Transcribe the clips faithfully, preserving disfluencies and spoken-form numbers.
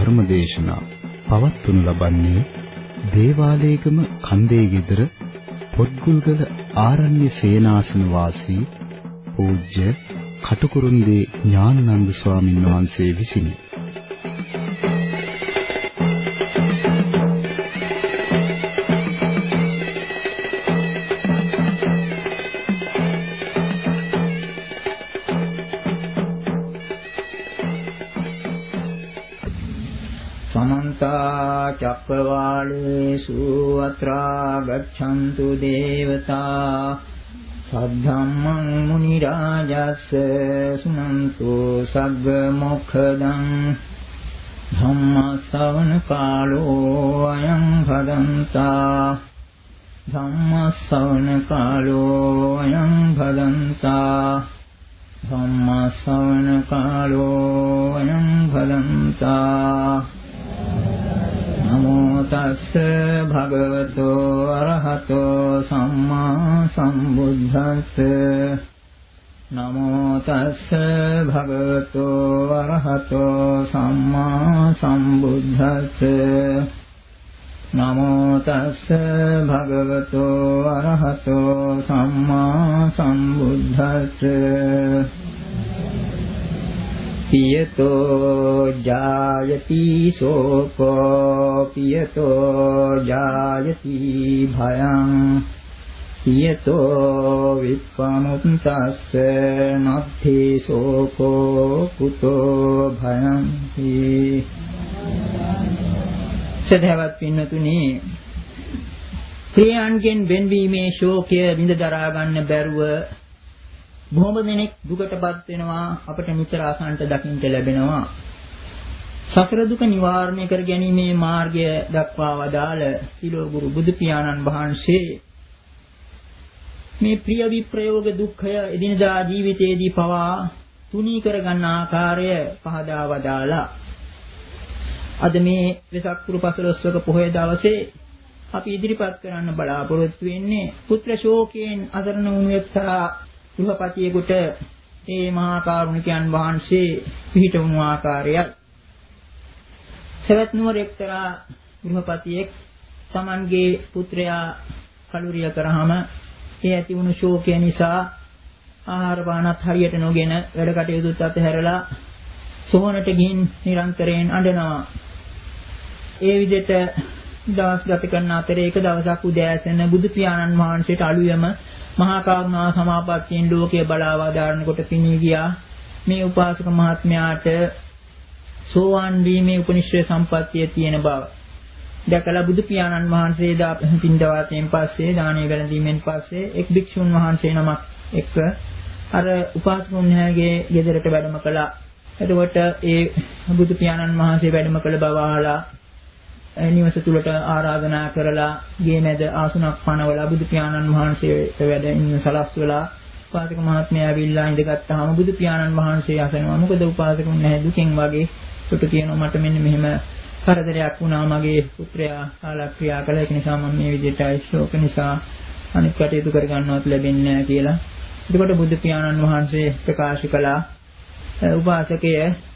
ධර්මදේශනා පවත්වනු ලබන්නේ දේවාලේගම කන්දේ ගෙදර පොත්ගුල්ගල ආරණ්‍ය සේනාසන වාසී පූජ්‍ය කටුකුරුන්දී ඥානানন্দ ස්වාමීන් වහන්සේ විසිනි. චක්කවාලේසු අත්‍රා ගච්ඡන්තු දේවතා සද්ධම්මං මුනි රාජස්ස සුනන්තු සග්ග මොක්ඛදං ධම්ම ශ්‍රවණ කාලෝ අයං භදන්තා ධම්ම ශ්‍රවණ කාලෝ අයං භදන්තා ධම්ම ශ්‍රවණ කාලෝ අයං භදන්තා නමෝ තස්ස භගවතෝ අරහතෝ සම්මා සම්බුද්දස්ස නමෝ තස්ස භගවතෝ අරහතෝ සම්මා සම්බුද්දස්ස නමෝ තස්ස භගවතෝ අරහතෝ සම්මා සම්බුද්දස්ස පියතෝ ජායති සෝකෝ පියතෝ ජායති භයං පියතෝ විප්පමුත්තස්ස නත්ථි සෝකෝ කුතෝ භයං හි. සදහවත් පින්නතුනි, ප්‍රියයන්ගෙන් වෙන්වීමේ ශෝකය විඳ දරා ගන්න බැරුව බොහොම දෙනෙක් දුකටපත් වෙනවා. අපට නිතර අසන්නට දකින්නට ලැබෙනවා. සසර දුක නිවාරණය කර ගැනීමේ මාර්ගය දක්වා වදාළ සිලෝ ගුරු බුදු පියාණන් වහන්සේ මේ ප්‍රිය විප්‍රයෝග දුක්ඛය එදිනදා ජීවිතයේදී පවා තුනී කර ගන්න ආකාරය පහදා වදාලා. අද මේ වෙසක් පුර පසළොස්වක පොහොය දවසේ අපි ඉදිරිපත් කරන්න බලාපොරොත්තු වෙන්නේ පුත්‍ර ශෝකයෙන් අසරණ වුණු එක්තරා ගෘහපතියෙකුට ඒ මහා කරුණිකයන් වහන්සේ පිහිට වුණු ආකාරයත්. සවැත් නුවර එක්තරා ගෘහපතියෙක් තමන්ගේ පුත්‍රයා කලුරිය කරාම ඒ ඇති වුණු ශෝකය නිසා ආහාර පානත් හරියට නොගෙන වැඩ කටයුතුත් අතහැරලා සොහොනට ගිහින් නිරන්තරයෙන් අඬනවා. ඒ විදිහට දවස් ගත කරන අතරේ එක දවසක් උදෑසන බුදු පියාණන් වහන්සේට අලුයම මහා කරුණා සමාපත්තියෙන් ලෝකයේ බලා වදාරනකොට පිණී ගියා මේ උපාසක මහත්මයාට සෝවාන් වීමේ උපනිශ්‍රේ සම්පත්තිය තියෙන බව. දැකලා බුදු පියාණන් වහන්සේ දා පින්දවාතයෙන් පස්සේ දානය වැළඳීමෙන් පස්සේ එක් භික්ෂුන් වහන්සේ නමක් එක්ක අර උපාසකුන්ගේ ගෙදරට වැඩම කළා. එතකොට ඒ බුදු පියාණන් වහන්සේ වැඩම කළ බව අහලා නිවස තුලට ආරාධනා කරලා ගේ මැද ආසනක් පනවලා බුදු පියාණන් වහන්සේට වැඩ ඉන්න සලස්වලා උපාසක මහත්මයා ඇවිල්ලා ඉඳගත්තාම බුදු පියාණන් වහන්සේ අසනවා. මොකද උපාසකුන් නැහැ දුකෙන් වගේ සුට කියනවා මට මෙන්න මෙහෙම කරදරයක් වුණා මගේ පුත්‍රයා කාලක්‍රියා කළා ඒක නිසා මම මේ විදිහට ශෝක නිසා අනිත් කටයුතු කර ගන්නවත් ලැබෙන්නේ නැහැ කියලා. එතකොට බුදු පියාණන් වහන්සේ ප්‍රකාශ කළා උපාසකය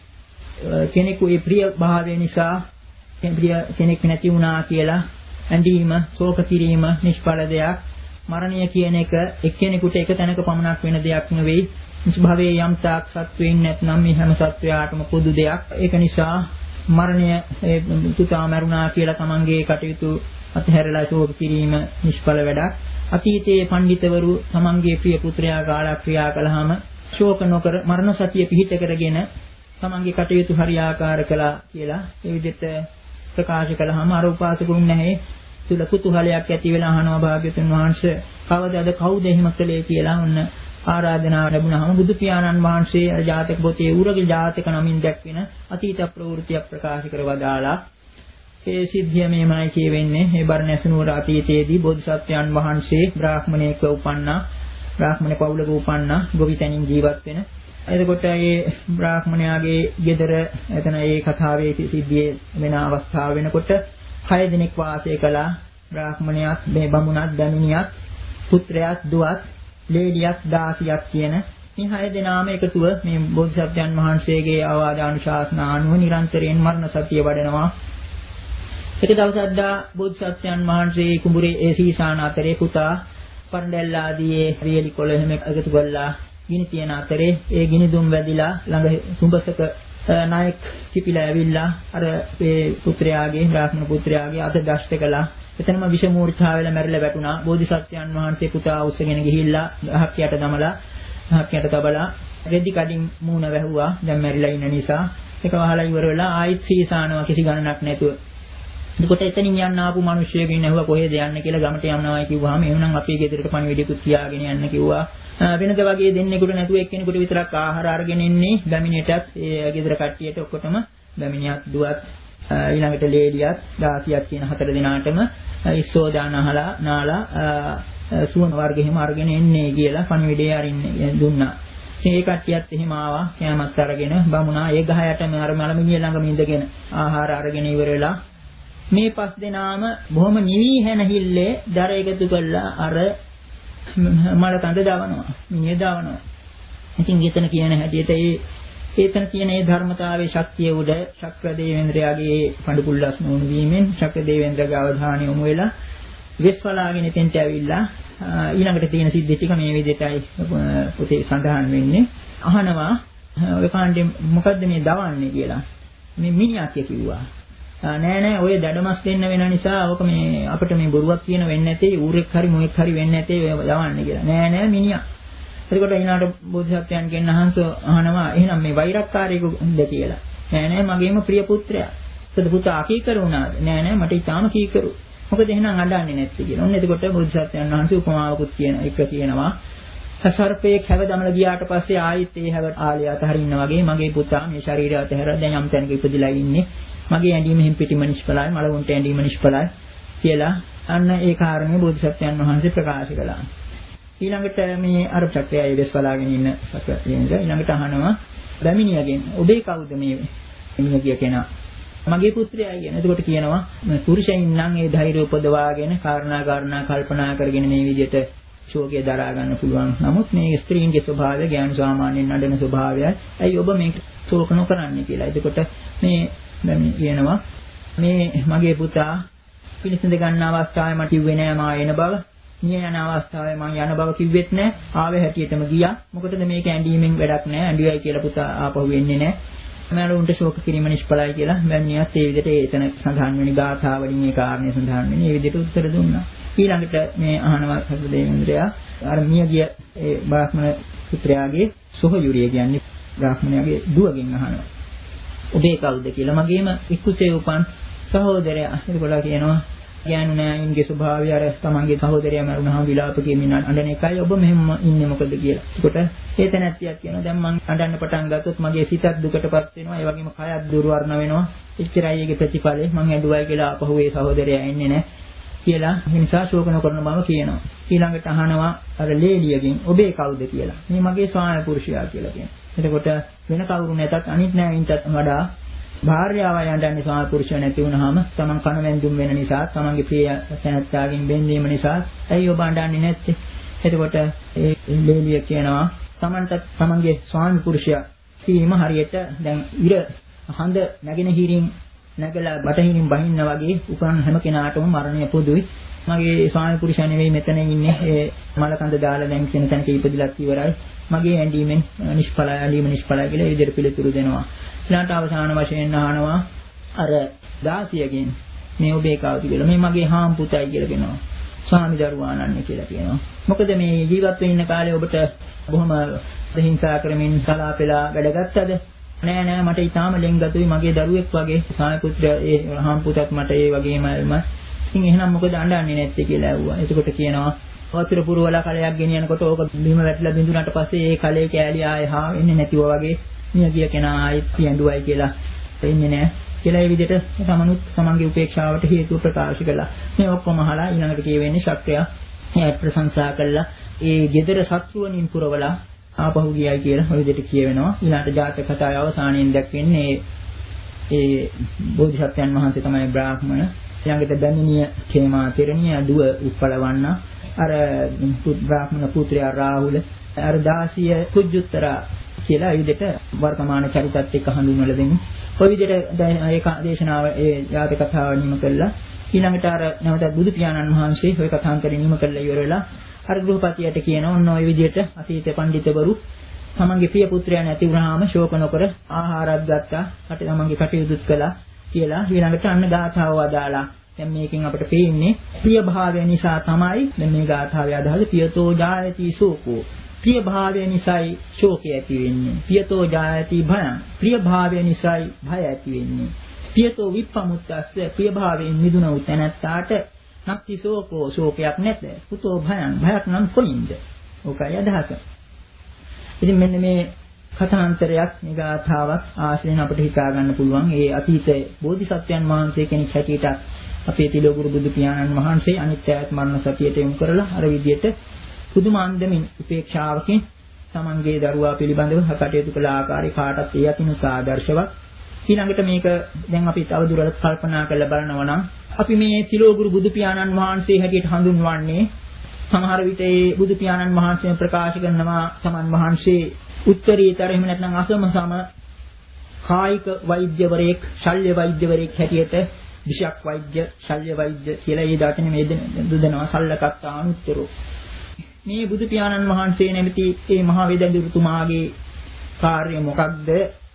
කෙනෙකුගේ ප්‍රිය භාවය නිසා ප්‍රිය කෙනෙක් නැති වුණා කියලා ඇඬීම ශෝක කිරීම නිෂ්ඵල දෙයක්. මරණය කියන එක එක්කෙනෙකුට එක තැනක පමණක් වෙන දෙයක් නෙවෙයි. භවයේ යම් තාක් සත්වයින් නැත්නම් මේ හැම සත්වයාටම පොදු දෙයක්. ඒක නිසා මරණය පුතා මරුණා කියලා තමන්ගේ කටයුතු අතහැරලා ශෝක කිරීම නිෂ්ඵල වැඩක්. අතීතයේ පඬිතවරු තමන්ගේ ප්‍රිය පුත්‍රයා කාලක්‍රියා කළාම ශෝක නොකර මරණ සතිය පිහිට කරගෙන තමන්ගේ කටයුතු හරියාකාර කළා කියලා ඒ විදිහට ප්‍රකාශ කළාම අර උපාසකුන් නැහැ තුල කුතුහලයක් ඇති වෙලා අහනවා භාග්‍යතුන් වහන්සේ කවදාද කවුද එහෙම කළේ කියලා ඔන්න ආරාධනාව ලැබුණාම බුදු පියාණන් වහන්සේ අර ජාතක පොතේ උරගේ ජාතක නමින් දැක්වෙන අතීත ප්‍රවෘත්තියක් ප්‍රකාශ කරවදාලා ඒ සිද්ධිය මේමයි කියවෙන්නේ. මේ බරණැස නුවර අතීතයේදී බෝධිසත්වයන් වහන්සේ බ්‍රාහ්මණයෙක්ව උපන්නා. බ්‍රාහ්මණ පවුලක උපන්නා. ගොවිතැනින් ජීවත් වෙන. එතකොට මේ බ්‍රාහ්මණයාගේ ගෙදර එතන ඒ කතාවේ සිද්ධියේ වෙන අවස්ථාව වෙනකොට හය දිනක් වාසය කළා. බ්‍රාහ්මණයාත් මේ බමුණත් බැමිණියත් පුත්‍රයාත් දුවත් ලේඩියක් දාසියක් කියන මේ හය දෙනාම එකතුව මේ බෝධිසත්වයන් වහන්සේගේ අවවාද අනුශාසනා අනුව නිරන්තරයෙන් මරණ සතිය වඩනවා. එක දවසක් දා බෝධිසත්වයන් වහන්සේ කුඹුරේ ඒ සීසාන අතරේ පුතා පරණැල්ල ආදී රියලි කොළ එහෙම එකතු කරලා ගිනි තියන අතරේ ඒ ගිනි දුම් වැදිලා ළඟ තුඹසක නායක කිපිලා ඇවිල්ලා අර ඒ පුත්‍රයාගේ බ්‍රාහ්මණ පුත්‍රයාගේ අත දෂ්ට කළා. එතනම විෂ මූර්ඡා වෙලා මැරිලා වැටුණා. බෝධිසත්වයන් වහන්සේ පුතා උස්සගෙන ගිහිල්ලා අහක් යට දමලා අහක් යට තබලා රෙදි කඩින් මූණ වැහුවා. දැන් මැරිලා ඉන්න නිසා ඒක වහලා ඉවර වෙලා ආයිත් සීසානවා කිසි ගණනක් නැතුව. එතකොට එතනින් යන්න ආපු මිනිස්සුයෙක්ගෙන් ඇහුවා කොහෙද යන්න කියලා. ගමට යනවා කිව්වහම එහෙනම් අපේ ගෙදරට පණිවිඩයකුත් තියාගෙන යන්න කිව්වා. වෙනද වගේ දෙන්නෙකුට නැතුව එක්කෙනෙකුට විතරක් ආහාර අරගෙන ඉන්නේ. බැමිණියටත් ඒ ගෙදර කට්ටියට ඔක්කොටම බැමිණියත් දුවත් ඊළඟට ලේඩියත් දාසියත් කියන හතර දෙනාටම ඉස්සෝදාන අහලා නාලා සුවඳ වර්ග එහෙම අරගෙන එන්නේ කියලා පණිවිඩය අරින්නේ දුන්නා. මේ කට්ටියත් එහෙම ආවා. කෑමත් අරගෙන බමුණා ඒ ගහ යටම අර මලමිණිය ළඟම ඉඳගෙන ආහාර අරගෙන ඉවර වෙලා මේ පස් දෙනාම බොහොම නිවි හැනහිල්ලේ දර එකතු කළා අර මල කඳ දාවනවා. මිනිහ දාවනවා. ඉතින් ඊතන කියන හැටියට ඒ ඒතන තියෙන ඒ ධර්මතාවයේ ශක්තිය උඩ ශක්‍ර දේවේන්ද්‍රයාගේ පඬු පුල්ලස් නුණු වීමෙන් ශක්‍ර දේවේන්ද්‍රගේ අවධානය යොමු වෙලා වෙස්වලාගෙන එතෙන්ට ඇවිල්ලා ඊළඟට තියෙන සිද්ධි ටික මේ විදිහටයි පොතේ සඳහන් වෙන්නේ. අහනවා ඔය කාණ්ඩේ මොකද්ද මේ දවන්නේ කියලා. මේ මිනිහා කිව්වා. නෑ නෑ ඔය දඩමස් දෙන්න වෙන නිසා ඔක මේ අපිට මේ බොරුවක් කියන වෙන්නේ නැtei ඌරෙක් හරි මොෙක් හරි වෙන්නේ නැtei ඔය යවන්නේ කියලා. නෑ නෑ මිනිහා. එතකොට ඊනාට බෝධිසත්වයන්ගෙන් අහංසෝ අහනවා එහෙනම් මේ වෛරක්කාරයෙකුද කියලා. නෑ නෑ මගේම ප්‍රිය පුත්‍රයා. ඒකද පුතා අකීකරු වුණාද? නෑ නෑ මට ඊටාම කීකරු. මොකද එහෙනම් අඬන්නේ නැත්තේ කියලා. ඔන්න එතකොට බෝධිසත්වයන් වහන්සේ උපමාවකුත් කියන එක කියනවා. සර්පයේ හැව දමලා ගියාට පස්සේ ආයෙත් ඒ හැව ආලිය අතහරින්න වගේ මගේ පුතා මේ ශරීරය අතහැර දැන් යම් තැනක ඉපදිලා ඉන්නේ. මගේ ඇඳීම හිම් පිටිම නිෂ්ඵලයි මලවුන්ට ඇඳීම නිෂ්ඵලයි කියලා අන්න ඒ කාරණේ බෝධිසත්වයන් වහන්සේ ප්‍රකාශ කළා. ඊළඟට මේ අර චක්‍රයයි වෙස්වලාගෙන ඉන්න සත්‍යයෙන්ද ඊළඟට අහනවා බැමිණියගෙන් ඔබේ කවුද මේ මිනිහ කිය කෙනා? මගේ පුත්‍රයයි කියන. එතකොට කියනවා පුරුෂයන් නම් ඒ ධෛර්ය උපදවාගෙන කාරණා කාරණා කල්පනා කරගෙන මේ විදිහට ශෝකය දරා ගන්න පුළුවන්. නමුත් මේ ස්ත්‍රීන්ගේ ස්වභාවය ඥාන සාමාන්‍යයෙන් නඩන ස්වභාවයයි. ඇයි ඔබ මේක ශෝක නොකරන්නේ කියලා. එතකොට මේ දැන් කියනවා මේ මගේ පුතා පිළිසිඳ ගන්න අවස්ථාවේ මට කිව්වේ නෑ මා එන බව. මිය යන අවස්ථාවේ මම යන බව කිව්වෙත් නෑ. ආවේ හැටියටම ගියා. මොකටද මේක ඇඬීමෙන් වැඩක් නෑ. ඇඬුවයි කියලා පුතා ආපහු වෙන්නේ නෑ. මම ශෝක කිරීම නිෂ්ඵලයි කියලා බැන්නියත් ඒ විදිහට ඒතන සඳහන් වෙන ගාථා වලින් ඒ කාරණේ සඳහන් වෙන. මේ විදිහට උත්තර දුන්නා. ඊළඟට මේ අහනවා සබ්බ දේවේන්ද්‍රයා අර මිය ගිය ඒ බ්‍රාහ්මණ පුත්‍රයාගේ සොහොයුරිය කියන්නේ බ්‍රාහ්මණයාගේ දුවගෙන් අහනවා. ඔබේ කවුද කියලා. මගේම ඉක්කුසේ උපන් සහෝදරයා. ඒකවල කියනවා ඥාන නෑයින්ගේ ස්වභාවය අර තමන්ගේ සහෝදරයා මරුණාම විලාප කියමින් අඬන එකයි ඔබ මෙහෙම ඉන්නේ මොකද කියලා. ඒකට ඒ තැනැත්තියක් කියනවා දැන් මං අඬන්න පටන් ගත්තොත් මගේ සිතත් දුකටපත් වෙනවා. ඒ වගේම කයත් දුර්වර්ණ වෙනවා. එච්චරයි ඒකේ ප්‍රතිඵලය. මං ඇඬුවයි කියලා ආපහු ඒ සහෝදරයා එන්නේ නෑ කියලා. ඒ නිසා ශෝක නොකරන බව කියනවා. ඊළඟට අහනවා අර ලේලියගෙන් ඔබේ කවුද කියලා. මේ මගේ ස්වාමි පුරුෂයා කියලා කියනවා. එතකොට වෙන කවුරු නැතත් අනිත් නෑයින්ටත් වඩා භාර්යාවයි අඬන්නේ ස්වාමි පුරුෂය නැති වුනහම තමන් කන වැන්දුම් වෙන නිසා තමන්ගේ ප්‍රිය තැනැත්තාගෙන් බැඳීම නිසා ඇයි ඔබ අඬන්නේ නැත්තේ? එතකොට ඒ ලේලිය කියනවා තමන්ට තමන්ගේ ස්වාමි පුරුෂයා කීම හරියට දැන් ඉර හඳ නැගෙන හිරින් නැගලා බටහිරින් බහින්න වගේ උපන් හැම කෙනාටම මරණය පොදුයි. මගේ ස්වාමි පුරුෂයා නෙවෙයි මෙතන ඉන්නේ. ඒ මල කඳ දාලා දැන් කියන තැනක ඉපදිලත් ඉවරයි. මගේ ඇඳීමෙන් නිෂ්ඵලයි ඇඳීම නිෂ්ඵලයි කියලා ඒ විදිහට පිළිතුරු දෙනවා. ඊළඟට අවසාන වශයෙන් අහනවා අර දාසියගෙන් මේ ඔබේ කවුද කියලා. මේ මගේ හාම් පුතයි කියලා කියනවා. ස්වාමි දරුවාණන් කියලා කියනවා. මොකද මේ ජීවත් වෙන්න කාලේ ඔබට බොහොම හිංසා කරමින් සලාපෙලා වැඩගත්තද? නෑ නෑ මට ඊටාම ලෙන්ගතුයි මගේ දරුවෙක් වගේ ස්වාමි පුත්‍රයා ඒ හාම් පුතත් මට ඒ වගේමම. ඉතින් එහෙනම් මොකද අඬන්නේ නැත්තේ කියලා ඇහුවා. එතකොට කියනවා වතුර පුරවලා කලයක් ගෙනියනකොට ඕක බිම වැටිලා බිඳුනට පස්සේ ඒ කලේ කෑලි ආයේ හා වෙන්නේ නැතිව වගේ මිය ගිය කෙනා ආයෙත් පියඬුවයි කියලා වෙන්නේ නැහැ කියලා ඒ විදිහට තමනුත් තමන්ගේ උපේක්ෂාවට හේතුව ප්‍රකාශ කළා. මේ ඔක්කොම අහලා ඊළඟට කියවෙන්නේ ශක්‍රයා එයා ප්‍රශංසා කළා. ඒ gedara සත්‍රුවණින් පුරවලා ආපහු ගියයි කියලා ඔය විදිහට කියවෙනවා. ඊළඟට ජාතක කතාවේ අවසානයෙන් දැක්වෙන්නේ ඒ බෝධිසත්වයන් වහන්සේ තමයි බ්‍රාහ්මණ. ඊළඟට බැමිණිය කේමා තෙරණිය දුව උප්පලවන්න අර බ්‍රාහ්මණ පුත්‍රයා රාහුල අර දාසිය කුජුත්තර කියලා ඒ විදිහට වර්තමාන චරිතත් එක්ක හඳුන්වලා දෙන්නේ. ඔය විදිහට ඒ දේශනාව ඒ යාත කතාව නිම කළා. ඊළඟට අර නැවතත් බුදු පියාණන් වහන්සේ ඔය කථාන්තරය නිම කළා ඉවර වෙලා අර ගෘහපතියට කියනවා ඔන්න ඔය විදිහට අතීත පඬිතුවරු තමන්ගේ ප්‍රිය පුත්‍රයා නැති වුණාම ශෝක නොකර ආහාරات ගත්තා. කට තමන්ගේ කටයුතුත් කළා කියලා ඊළඟට අන්න ගාථාව වදාලා. දැන් මේකෙන් අපිට පේන්නේ ප්‍රිය භාවය නිසා තමයි දැන් මේ ගාථාවේ අදහස පියතෝ ජායති සෝකෝ. ප්‍රිය භාවය නිසායි ශෝකය ඇති වෙන්නේ. පියතෝ ජායති භයං. ප්‍රිය භාවය නිසායි භය ඇති වෙන්නේ. පියතෝ විප්පමුත්තස්ස ප්‍රිය භාවයෙන් මිදුණ වූ තැනැත්තාට නැති ශෝකෝ ශෝකයක් නැත. පුතෝ භයං භයක් නම් කොයින්ද? ඕකයි අදහස. ඉතින් මෙන්න මේ කථාන්තරයක් මේ ගාථාවක් ආශ්‍රයෙන් අපිට හිතා ගන්න පුළුවන්. ඒ අතීත බෝධිසත්වයන් වහන්සේ කෙනෙක් හැටියට අපේ තිලෝගුරු බුදු පියාණන් වහන්සේ අනිත්‍යයත් මරණ සතියට යොමු කරලා අර විදියට පුදුම අන්දමින් උපේක්ෂාවකින් තමන්ගේ දරුවා පිළිබඳව කටයුතු කළ ආකාරය කාටත් ඒ අතින් සාදර්ශවත්. ඊළඟට මේක දැන් අපි තව දුරටත් කල්පනා කරලා බලනවා නම් අපි මේ තිලෝගුරු බුදු පියාණන් වහන්සේ හැටියට හඳුන්වන්නේ සමහර විට ඒ බුදු පියාණන් වහන්සේ ප්‍රකාශ කරනවා තමන් වහන්සේ උත්තරීතර එහෙම නැත්නම් අසම සම කායික වෛද්‍යවරයෙක්, ශල්‍ය වෛද්‍යවරයෙක් හැටියට විෂක් වෛද්‍ය, ශල්‍ය වෛද්‍ය කියලා ඒ දාටනේ මේ දෙදෙනවා සල්ලකත් අනුත්තරෝ. මේ බුදු පියාණන් වහන්සේ නැමැති මේ මහා වේදඳුරුතුමාගේ කාර්යය මොකක්ද?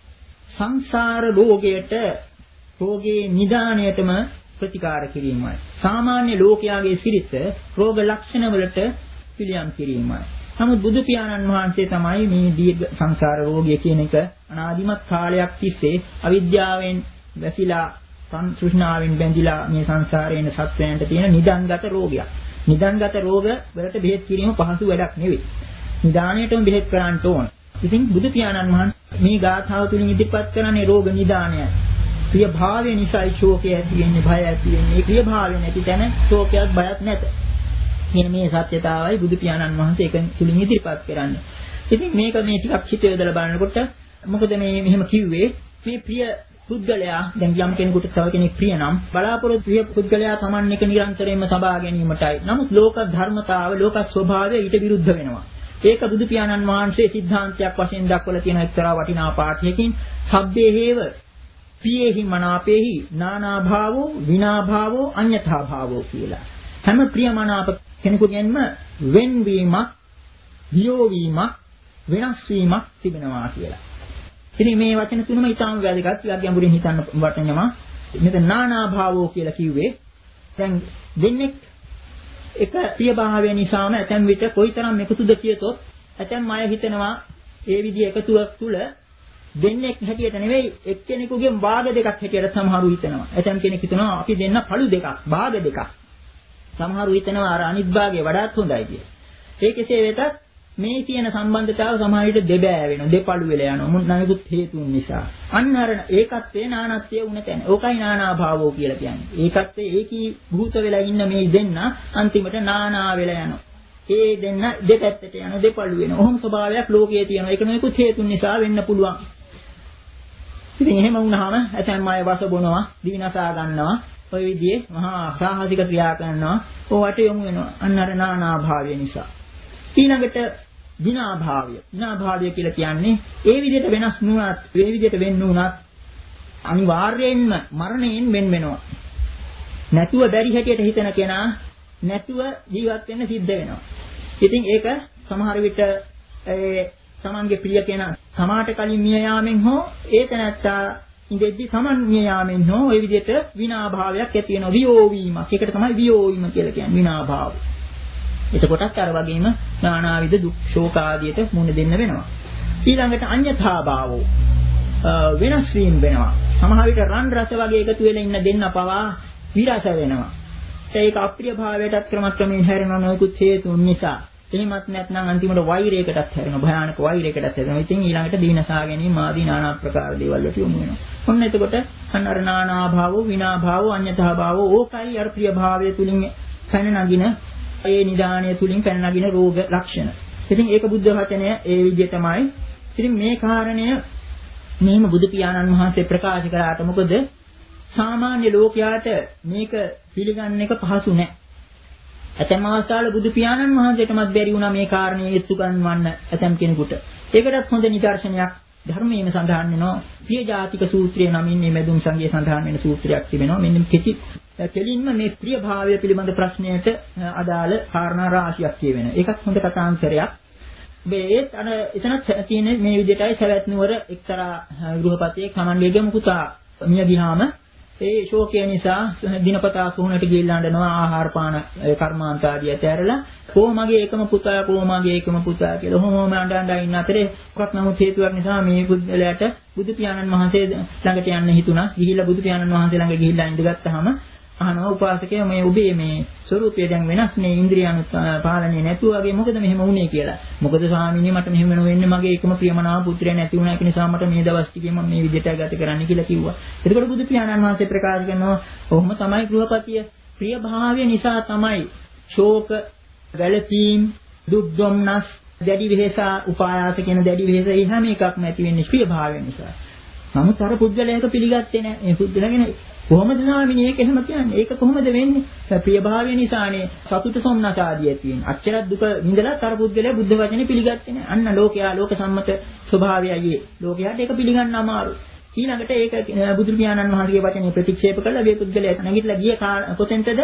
සංසාර රෝගයට, රෝගේ නිදාණයටම ප්‍රතිකාර කිරීමයි. සාමාන්‍ය ලෝකයාගේ සිරිත රෝග ලක්ෂණ වලට පිළියම් කිරීමයි. නමුත් බුදු පියාණන් වහන්සේ තමයි මේ දීර්ඝ සංසාර රෝගය කියන එක අනාදිමත් කාලයක් තිස්සේ අවිද්‍යාවෙන් වැසිලා තෘෂ්ණාවෙන් බැඳිලා මේ සංසාරේන සත්වයන්ට තියෙන නිදන්ගත රෝගයක්. නිදන්ගත රෝග වලට බෙහෙත් කිරීම පහසු වැඩක් නෙවෙයි. නිදාණයටම බෙහෙත් කරන්න ඕන. ඉතින් බුදු පියාණන් වහන්සේ මේ ගාථාව තුලින් ඉදිරිපත් කරන්නේ රෝග නිදානයයි. ප්‍රිය භාවය නිසා ශෝකය ඇති වෙන්නේ, භය ඇති වෙන්නේ. ඒ ප්‍රිය භාවය නැති තැන ශෝකයක් බයක් නැත. මෙන්න මේ සත්‍යතාවයි බුදු පියාණන් වහන්සේ එක තුලින් ඉදිරිපත් කරන්නේ. ඉතින් මේක මේ ටිකක් හිත යොදලා බලනකොට මොකද මේ මෙහෙම කිව්වේ? මේ ප්‍රිය පුද්ගලයා දැන් යම් කෙනෙකුට තව කෙනෙක් ප්‍රිය නම් බලාපොරොත්තු ප්‍රිය පුද්ගලයා Taman එක නිරන්තරයෙන්ම සබා ගැනීමටයි. නමුත් ලෝක ධර්මතාව, ලෝක ස්වභාවය ඊට විරුද්ධ වෙනවා. ඒක බුදු පියාණන් වහන්සේ සිද්ධාන්තයක් වශයෙන් දක්වලා තියෙන එක්තරා වටිනා පාඨයකින් සබ්බේ හේව ප්‍රියේහි මනාපේහි නානා භාවෝ විනා භාවෝ අඤ්ඤථා භාවෝ කියලා. හැම ප්‍රියමනාප කෙනෙකුගෙන්ම වෙන්වීමක්, වියෝ වීමක්, වෙනස් වීමක් තිබෙනවා කියලා. ඉතින් මේ වචන තුනම ඊටාම වැදගත්. ටිකක් ගැඹුරින් හිතන්න වටිනවා. මෙතන නානා භාවෝ කියලා කිව්වේ දැන් දෙන්නේ එක ප්‍රියභාවය නිසාම ඇතැම් විට කොයිතරම් එකතුද කියතොත් ඇතැම් අය හිතනවා ඒ විදිහ එකතුවක් තුල දෙන්නේ හැටියට නෙවෙයි එක්කෙනෙකුගේ භාග දෙකක් හැටියට සමහරු හිතනවා. ඇතැම් කෙනෙක් හිතනවා අපි දෙන්න පළු දෙකක්, භාග දෙකක්. සමහරු හිතනවා අර අනිත් භාගය වඩාත් හොඳයි කියලා. ඒ කෙසේ වෙතත් මේ තියෙන සම්බන්ධතාව සමහර විට දෙබෑ වෙනවා, දෙපළු වෙලා යනවා. මොන නැනිකුත් හේතුන් නිසා. අන්න අර ඒකත්වේ නානත්වයේ උන තැන. ඕකයි නානා භාවෝ කියලා කියන්නේ. ඒකත්වේ ඒකී භූත වෙලා ඉන්න මේ දෙන්න අන්තිමට නානා වෙලා යනවා. ඒ දෙන්න දෙපැත්තට යන දෙපළු වෙනවා. ඔහොම ස්වභාවයක් ලෝකයේ තියෙනවා. ඒක නෙවෙයි හේතුන් නිසා වෙන්න පුළුවන්. ඉතින් එහෙම වුණාම ඇතැම් අය වස බොනවා, දිවිනසා ගන්නවා, ඔය විදිහේ මහා සාහසික ක්‍රියා කරනවා. ඕවට යොමු වෙනවා. අන්න අර නානා භාවය නිසා. ඊළඟට විනා භාවය. විනා භාවය කියලා කියන්නේ ඒ විදිහට වෙනස් නුනත්, ඒ විදිහට වෙන්න උනත් අනිවාර්යයෙන්ම මරණයෙන් වෙන් වෙනවා. නැතුව බැරි හැටියට හිතන කෙනා නැතුව ජීවත් වෙන්න සිද්ධ වෙනවා. ඉතින් ඒක සමහර විට ඒ තමන්ගේ ප්‍රිය කෙනා සමාට කලින් මිය යාමෙන් හෝ ඒ තැනත්තා ඉඳෙද්දි තමන් මිය යාමෙන් හෝ ওই විදිහට විනා භාවයක් ඇති වෙනවා. වියෝ වීමක්. ඒකට තමයි වියෝ වීම කියලා කියන්නේ විනා භාවය. එතකොටත් අර වගේම නානාවිද දුක් ශෝක ආදියට මුහුණ දෙන්න වෙනවා. ඊළඟට අඤ්ඤථා භාවෝ වෙනස් වීම වෙනවා. සමහර විට රන් රස වගේ එකතු වෙලා ඉන්න දෙන්න පවා විරස වෙනවා. ඒක අප්‍රිය භාවයටත් ක්‍රමක්‍රමයෙන් හැරෙනවා නොයෙකුත් හේතුන් නිසා. එහෙමත් නැත්නම් අන්තිමට වෛරයකටත් හැරෙනවා. භයානක වෛරයකටත් හැරෙනවා. ඉතින් ඊළඟට දීනසා ගැනීම ආදී নানা ආකාර දේවල් වලට යොමු වෙනවා. ඔන්න එතකොට අන්න අර නානා භාවෝ විනා භාවෝ අඤ්ඤථා භාවෝ ඕකයි අර ප්‍රිය භාවය තුලින් පැන නගින ඒ නිදාණය තුලින් පැන නගින රෝග ලක්ෂණ. ඉතින් ඒක බුද්ධ වචනය ඒ විදිහටමයි. ඉතින් මේ කාරණය මෙහිම බුදු පියාණන් වහන්සේ ප්‍රකාශ කරාට මොකද සාමාන්‍ය ලෝකයාට මේක පිළිගන්න එක පහසු නැහැ. ඇතැම් අවස්ථාවල බුදු පියාණන් වහන්සේටමත් බැරි වුණා මේ කාරණේ යොත්තු ගන්නවන්න ඇතැම් කෙනෙකුට. ඒකටත් හොඳ නිදර්ශනයක් ධර්මයේම සඳහන් වෙනවා. පිය ජාතික සූත්‍රයේ නමින් මේ මෙදුම් සංගයේ සඳහන් වෙන සූත්‍රයක් තිබෙනවා. මෙන්න කෙටි කෙලින්ම මේ ප්‍රිය භාවය පිළිබඳ ප්‍රශ්නයට අදාළ කාරණා රාශියක් කියවෙන. ඒකත් හොඳ කතාන්තරයක්. මේත් අර එතනත් තියෙන මේ විදිහටයි සවැත් නුවර එක්තරා ගෘහපතියෙක් තමන්ගේ ගම පුතා මිය ගියාම ඒ ශෝකය නිසා දිනපතා සුහුණට ගිහිල්ලා අඬනවා ආහාර පාන කර්මාන්ත ආදී ඇතැරලා කොහොමගේ එකම පුතා කොහොමගේ එකම පුතා කියලා ඔහොම අඬ අඬ ඉන්න අතරේ මොකක් නමුත් හේතුවක් නිසා මේ පුද්ගලයාට බුදු පියාණන් වහන්සේ ළඟට යන්න හිතුණා. ගිහිල්ලා බුදු පියාණන් වහන්සේ ළඟ ගිහිල්ලා ඉඳගත්තාම අහනවා උපාසකයා මේ ඔබේ මේ ස්වરૂපය දැන් වෙනස් නේ ඉන්ද්‍රියන් පාලනය නැතුව වගේ මොකද මෙහෙම වුනේ කියලා. මොකද ස්වාමීනි මට මෙහෙම වෙන්නේ මගේ එකම ප්‍රියමනාප පුත්‍රයා නැති වුණා ඒක නිසා මට මේ දවස් ටිකේ මම මේ විදිහට ගත කරන්න කියලා කිව්වා. එතකොට බුදු පියාණන් වහන්සේ ප්‍රකාශ කරනවා ඔහොම තමයි ගෘහපතිය ප්‍රිය භාවය නිසා තමයි ශෝක වැළපීම් දුක් දුම්නස් දැඩි වෙහස උපායාස කියන දැඩි වෙහස ඒ හැම එකක්ම ඇති වෙන්නේ ප්‍රිය භාවය නිසා. නමුත් අර පුද්ගලයාක පිළිගත්තේ නැහැ. මේ පුද්ගලයාගෙන කොහොමද ස්වාමීනි ඒක එහෙම කියන්නේ? ඒක කොහොමද වෙන්නේ? ප්‍රිය භාවය නිසානේ සතුට සොම්නස ආදී ඇති වෙන්නේ. අච්චර දුක විඳලා තර පුද්ගලයා බුද්ධ වචනේ පිළිගත්තේ නැහැ. අන්න ලෝකයා ලෝක සම්මත ස්වභාවයයි. ලෝකයාට ඒක පිළිගන්න අමාරුයි. ඊළඟට ඒක බුදු පියාණන් වහන්සේගේ වචනේ ප්‍රතික්ෂේප කළා මේ පුද්ගලයා නැගිටලා ගිය කොතෙන්ටද?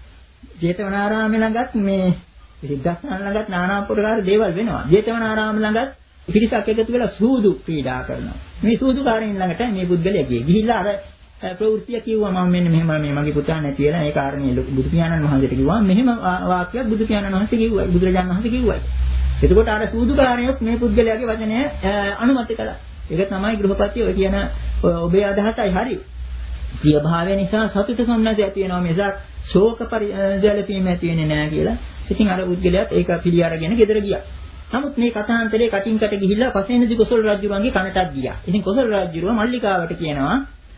ජේතවනාරාමේ ළඟත් මේ සිද්ධාස්ථාන ළඟත් নানা ආකාර දේවල් වෙනවා. ජේතවනාරාම ළඟත් පිරිසක් එකතු වෙලා සූදු ක්‍රීඩා කරනවා. මේ සූදුකාරයින් ළඟට මේ පුද්ගලයා ගියේ. ගිහිල්ලා අර ප්‍රවෘත්තිය කිව්වා මම මෙන්න මෙහෙම මේ මගේ පුතා නැති වෙලා ඒ කාරණේ බුදු පියාණන් වහන්සේට කිව්වා මෙහෙම වාක්‍යයක් බුදු පියාණන් වහන්සේ කිව්වයි බුදුරජාණන් වහන්සේ කිව්වයි. එතකොට අර සූදුකාරයෙක් මේ පුද්ගලයාගේ වචනය අනුමත කළා. ඒක තමයි ගෘහපතිය ඔය කියන ඔබේ අදහසයි හරි. ප්‍රිය භාවය නිසා සතුට සම්නස ඇති වෙනවා මිසක් ශෝක පරිජලපීම ඇති වෙන්නේ නැහැ කියලා. ඉතින් අර පුද්ගලයාත් ඒක පිළි අරගෙන ගෙදර ගියා. නමුත් මේ කථාන්තරේ කටින් කට ගිහිල්ලා පසේනදී කොසල් රජුරුවන්ගේ කනටත් ගියා. ඉතින් කොසල් රජුරුව මල්ලිකාවට කියනවා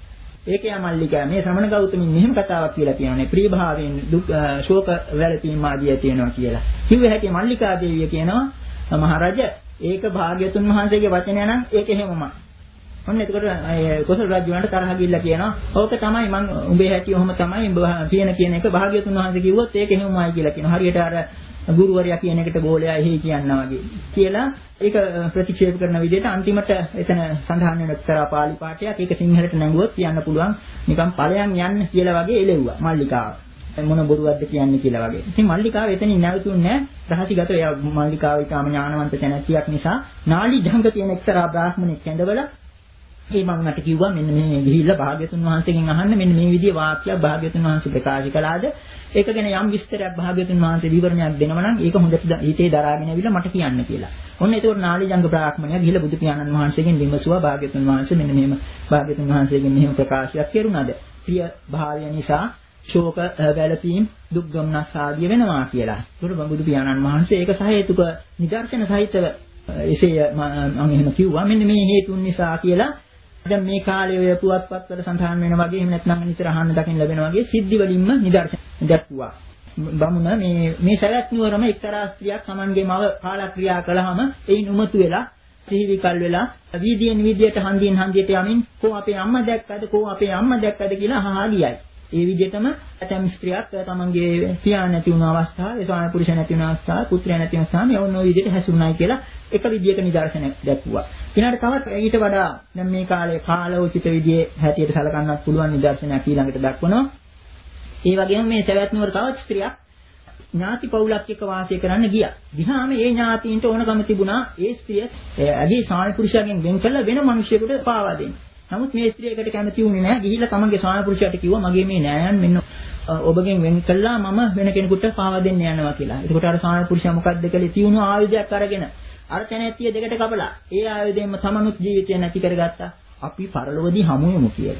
ඒකයා මල්ලිකා මේ ශ්‍රමණ ගෞතමින් මෙහෙම කතාවක් කියලා කියනවානේ ප්‍රිය භාවයෙන් දුක් ශෝක වැළපීම් ආදී ඇති වෙනවා කියලා. කිව්වේ හැටි මල්ලිකා දේවිය කියනවා මහරජ ඒක භාග්‍යතුන් වහන්සේගේ වචනය නම් ඒක එහෙමමයි. ඔන්න එතකොට කොසල් රජුන්ට තරහ ගිහිල්ලා කියනවා ඕක තමයි මං උඹේ හැටි ඔහොම තමයි කියන කියන එක භාග්‍යතුන් වහන්සේ කිව්වොත් ඒක එහෙමමයි කියලා කියනවා. හරියට අර ගුරුවරයා කියන එකට ගෝලයා එහෙයි කියනවා වගේ කියලා ඒක ප්‍රතික්ෂේප කරන විදිහට අන්තිමට එතන සඳහන් වෙන එක්තරා පාලි පාඨයක් ඒක සිංහලට නැංගුවොත් කියන්න පුළුවන් නිකන් ඵලයන් යන්න කියලා වගේ එළෙව්වා මල්ලිකාව. මොන බොරුවක්ද කියන්නේ කියලා වගේ. ඉතින් මල්ලිකාව එතනින් නැවතුන්නේ නැහැ. රහසිගත එයා මල්ලිකාව ඊටාම ඥානවන්ත තැනැත්තියක් නිසා නාලි ඩංග තියෙන එක්තරා බ්‍රාහ්මණෙක් ඇඳවලා ඒ මම මට කිව්වා මෙන්න මේ ගිහිල්ලා භාග්‍යතුන් වහන්සේගෙන් අහන්න මෙන්න මේ විදිහේ වාක්‍යයක් භාග්‍යතුන් වහන්සේ ප්‍රකාශ කළාද ඒක ගැන යම් විස්තරයක් භාග්‍යතුන් වහන්සේ විවරණයක් දෙනවා නම් ඒක හොඳට හිතේ දරාගෙන ඇවිල්ලා මට කියන්න කියලා. ඔන්න ඒතකොට නාලිජංග බ්‍රාහ්මණයා ගිහිල්ලා බුදු පියාණන් වහන්සේගෙන් විමසුවා භාග්‍යතුන් වහන්සේ මෙන්න මෙහෙම භාග්‍යතුන් වහන්සේගෙන් මෙහෙම ප්‍රකාශයක් කෙරුණාද? ප්‍රිය භාවය නිසා ශෝක වැළපීම් දුක් දුම්නස් ආදිය වෙනවා කියලා. ඒකට බුදු පියාණන් වහන්සේ ඒක සහේතුක නිදර්ශන සහිතව එසේ මම එහෙම කිව්වා මෙන්න මේ හේතුන් නිසා කියලා. දැන් මේ කාලේ ඔය පුවත්පත්වල සඳහන් වෙන වගේ එහෙම නැත්නම් නිතර අහන්න දකින්න ලැබෙන වගේ සිද්ධි වලින්ම නිදර්ශන දක්වුවා. බමුණ මේ මේ සවැත් නුවරම එක්තරා ස්ත්‍රියක් Tamanගේ මව කාලක්‍රියා කළාම එයින් උමතු වෙලා සිහිවිකල් වෙලා වීදියෙන් වීදියට හන්දියෙන් හන්දියට යමින් කෝ අපේ අම්මා දැක්කද කෝ අපේ අම්මා දැක්කද කියලා අහා ගියයි. ඒ විදිහටම ඇතම් ස්ත්‍රියක් තමන්ගේ පියා නැති වුණ අවස්ථාවේ ස්වාමි පුරුෂ නැති වුණ අවස්ථාවේ පුත්‍රයා නැති වුණ අවස්ථාවේ ඔන්න ඔය විදිහට හැසිරුණායි කියලා එක විදිහක නිදර්ශනයක් දැක්වුවා. ඊළඟට තවත් ඊට වඩා දැන් මේ කාලේ කාලෝචිත විදිහේ හැටියට සලකන්නත් පුළුවන් නිදර්ශනයක් ඊළඟට දක්වනවා. ඒ වගේම මේ සවැත් නුවර තවත් ස්ත්‍රියක් ඥාති පවුලක් එක්ක වාසය කරන්න ගියා. ගියාම ඒ ඥාතීන්ට ඕනකම තිබුණා ඒ ස්ත්‍රිය ඇගේ ස්වාමි පුරුෂයාගෙන් වෙන් කළා වෙන මිනිහෙකුට පාවා දෙන්න. නමුත් මේ ස්ත්‍රියකට කැමති වුණේ නැහැ. ගිහිල්ලා තමන්ගේ ස්වාමි පුරුෂයාට කිව්වා මගේ මේ නෑයන් මෙන්න ඔබගෙන් වෙන් කළා මම වෙන කෙනෙකුට පාවා දෙන්න යනවා කියලා. එතකොට අර ස්වාමි පුරුෂයා මොකක්ද කළේ? තියුණු ආයුධයක් අරගෙන අර තැනැත්තිය දෙකට කපලා ඒ ආයුධයෙන්ම තමනුත් ජීවිතය නැති කරගත්තා. අපි පරලොවදී හමු වෙමු කියලා.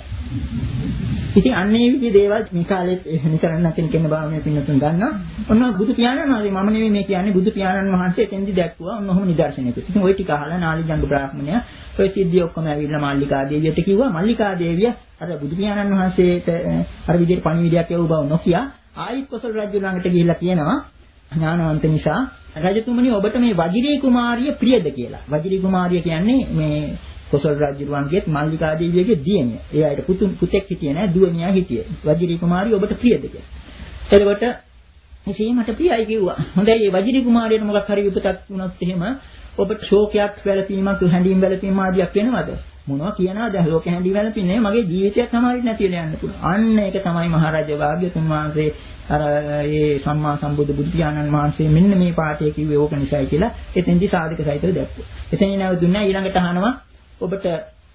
ඉතින් අන්නේ විදිහේ දේවල් මේ කාලෙත් නිකරන්න නැතින කෙන බව මේ පින්නතුන් ගන්නවා. ඔන්න බුදු පියාණන් වහන්සේ මම නෙවෙයි මේ කියන්නේ බුදු පියාණන් වහන්සේ එතෙන්දි දැක්වුවා. ඔන්න ඔහොම නිදර්ශනයක. ඉතින් ওই ටික අහලා නාලිජංග බ්‍රාහ්මණයා ඔය සිද්ධිය ඔක්කොම ඇවිල්ලා මල්ලිකා දේවියට කිව්වා. මල්ලිකා දේවිය අර බුදු පියාණන් වහන්සේට අර විදිහට පණිවිඩයක් යවු බව නොකිය ආයිත් කොසල් රජු ළඟට ගිහිල්ලා කියනවා ඥානවන්ත නිසා රජතුමනි ඔබට මේ වජිරී කුමාරිය ප්‍රියද කියලා. වජිරී කුමාරිය කියන්නේ මේ කොසල් රජුරුවන්ගේත් මල්ලිකා දේවියගේ දියණිය. ඒ අයට පුතු පුතෙක් හිටියේ නෑ දුවණියා හිටියේ. වජිරී කුමාරිය ඔබට ප්‍රියද කියලා. එතකොට එසේ මට ප්‍රියයි කිව්වා. හොඳයි මේ වජිරි කුමාරයාට මොකක් හරි විපතක් වුණොත් එහෙම ඔබට ශෝකයක් වැළපීමක් හැඬීම් වැළපීම ආදියක් වෙනවද? මොනවා කියනවාද? ලෝක හැඬීම් වැළපින්නේ මගේ ජීවිතයක් සමාරිට නැති වෙලා යන්න පුළුවන්. අන්න ඒක තමයි මහරජා භාග්‍යතුන් වහන්සේ අර මේ සම්මා සම්බුදු බුදු පියාණන් වහන්සේ මෙන්න මේ පාඩේ කිව්වේ ඕක නිසායි කියලා එතෙන්දි සාධක සහිතව දැක්වුවා. එතනින් නැවතුණා ඊළඟට අහනවා ඔබට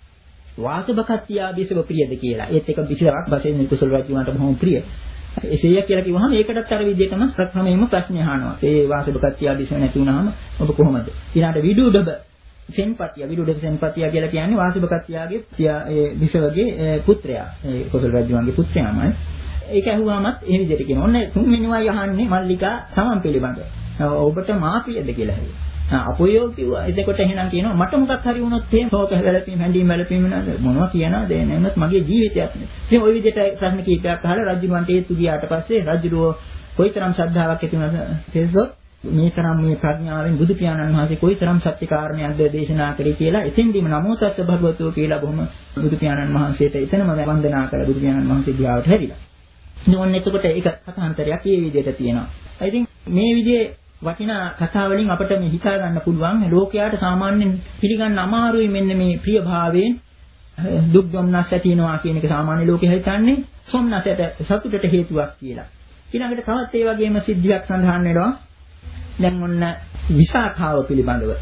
වාසබකත්තියා බිසව ප්‍රියද කියලා. ඒත් එක බිසවක් වශයෙන් කුසල රජුන්ට බොහොම ප්‍රිය. එසේය කියලා කිව්වහම ඒකටත් අර විදිහටම ප්‍රක්‍රමයෙන්ම ප්‍රශ්න අහනවා. ඒ වාසබකත්තියා බිසව නැති වුණාම ඔබ කොහොමද? ඊළඟට විදුඩබ සෙන්පතියා විදුඩබ සෙන්පතියා කියලා කියන්නේ වාසබකත්තියාගේ ඒ බිසවගේ පුත්‍රයා. ඒ කුසල රජුන්ගේ පුත්‍රයාමයි. ඒක ඇහුවාමත් ඒ විදිහට කියනවා. ඔන්න තුන්වෙනිවයි අහන්නේ මල්ලිකා සමන් පිළිබඳ. ඔබට මාපියද කියලා ඇහුවා. අපෝයෝ කිව්වා. එතකොට එහෙනම් කියනවා මට මොකක් හරි වුණොත් එහෙම ශෝක වැළපීම් හැඬීම් වැළපීම් නේද මොනවා කියනවාද එනමත් මගේ ජීවිතයක් නේ. ඉතින් ওই විදිහට ප්‍රශ්න කීපයක් අහලා රජුන්ට ඒත්තු ගියාට පස්සේ රජුරෝ කොයිතරම් ශ්‍රද්ධාවක් ඇති වුණාද තේසොත් මේ තරම් මේ ප්‍රඥාවෙන් බුදු පියාණන් වහන්සේ කොයිතරම් සත්‍ය කාරණයක්ද දේශනා කරේ කියලා එතෙන්දීම නමෝ තස්ස භගවතු කියලා බොහොම බුදු පියාණන් වහන්සේට එතනම වන්දනා කළ බුදු පියාණන් වහන්සේ දිහාවට හැරිලා. ඉතින් ඔන්න එතකොට ඒක කථාන්තරයක් මේ විදිහට තියෙනවා. ඉතින් මේ විදිහේ වටිනා කතා වලින් අපිට මේ හිතා ගන්න පුළුවන් ලෝකයාට සාමාන්‍යයෙන් පිළිගන්න අමාරුයි මෙන්න මේ ප්‍රියභාවයෙන් දුක් දුම්නස් ඇති වෙනවා කියන එක සාමාන්‍ය ලෝකෙ හිතන්නේ සොම්නසට සතුටට හේතුවක් කියලා. ඊළඟට තවත් ඒ වගේම සිද්ධියක් සඳහන් වෙනවා. දැන් ඔන්න විසාඛාව පිළිබඳව.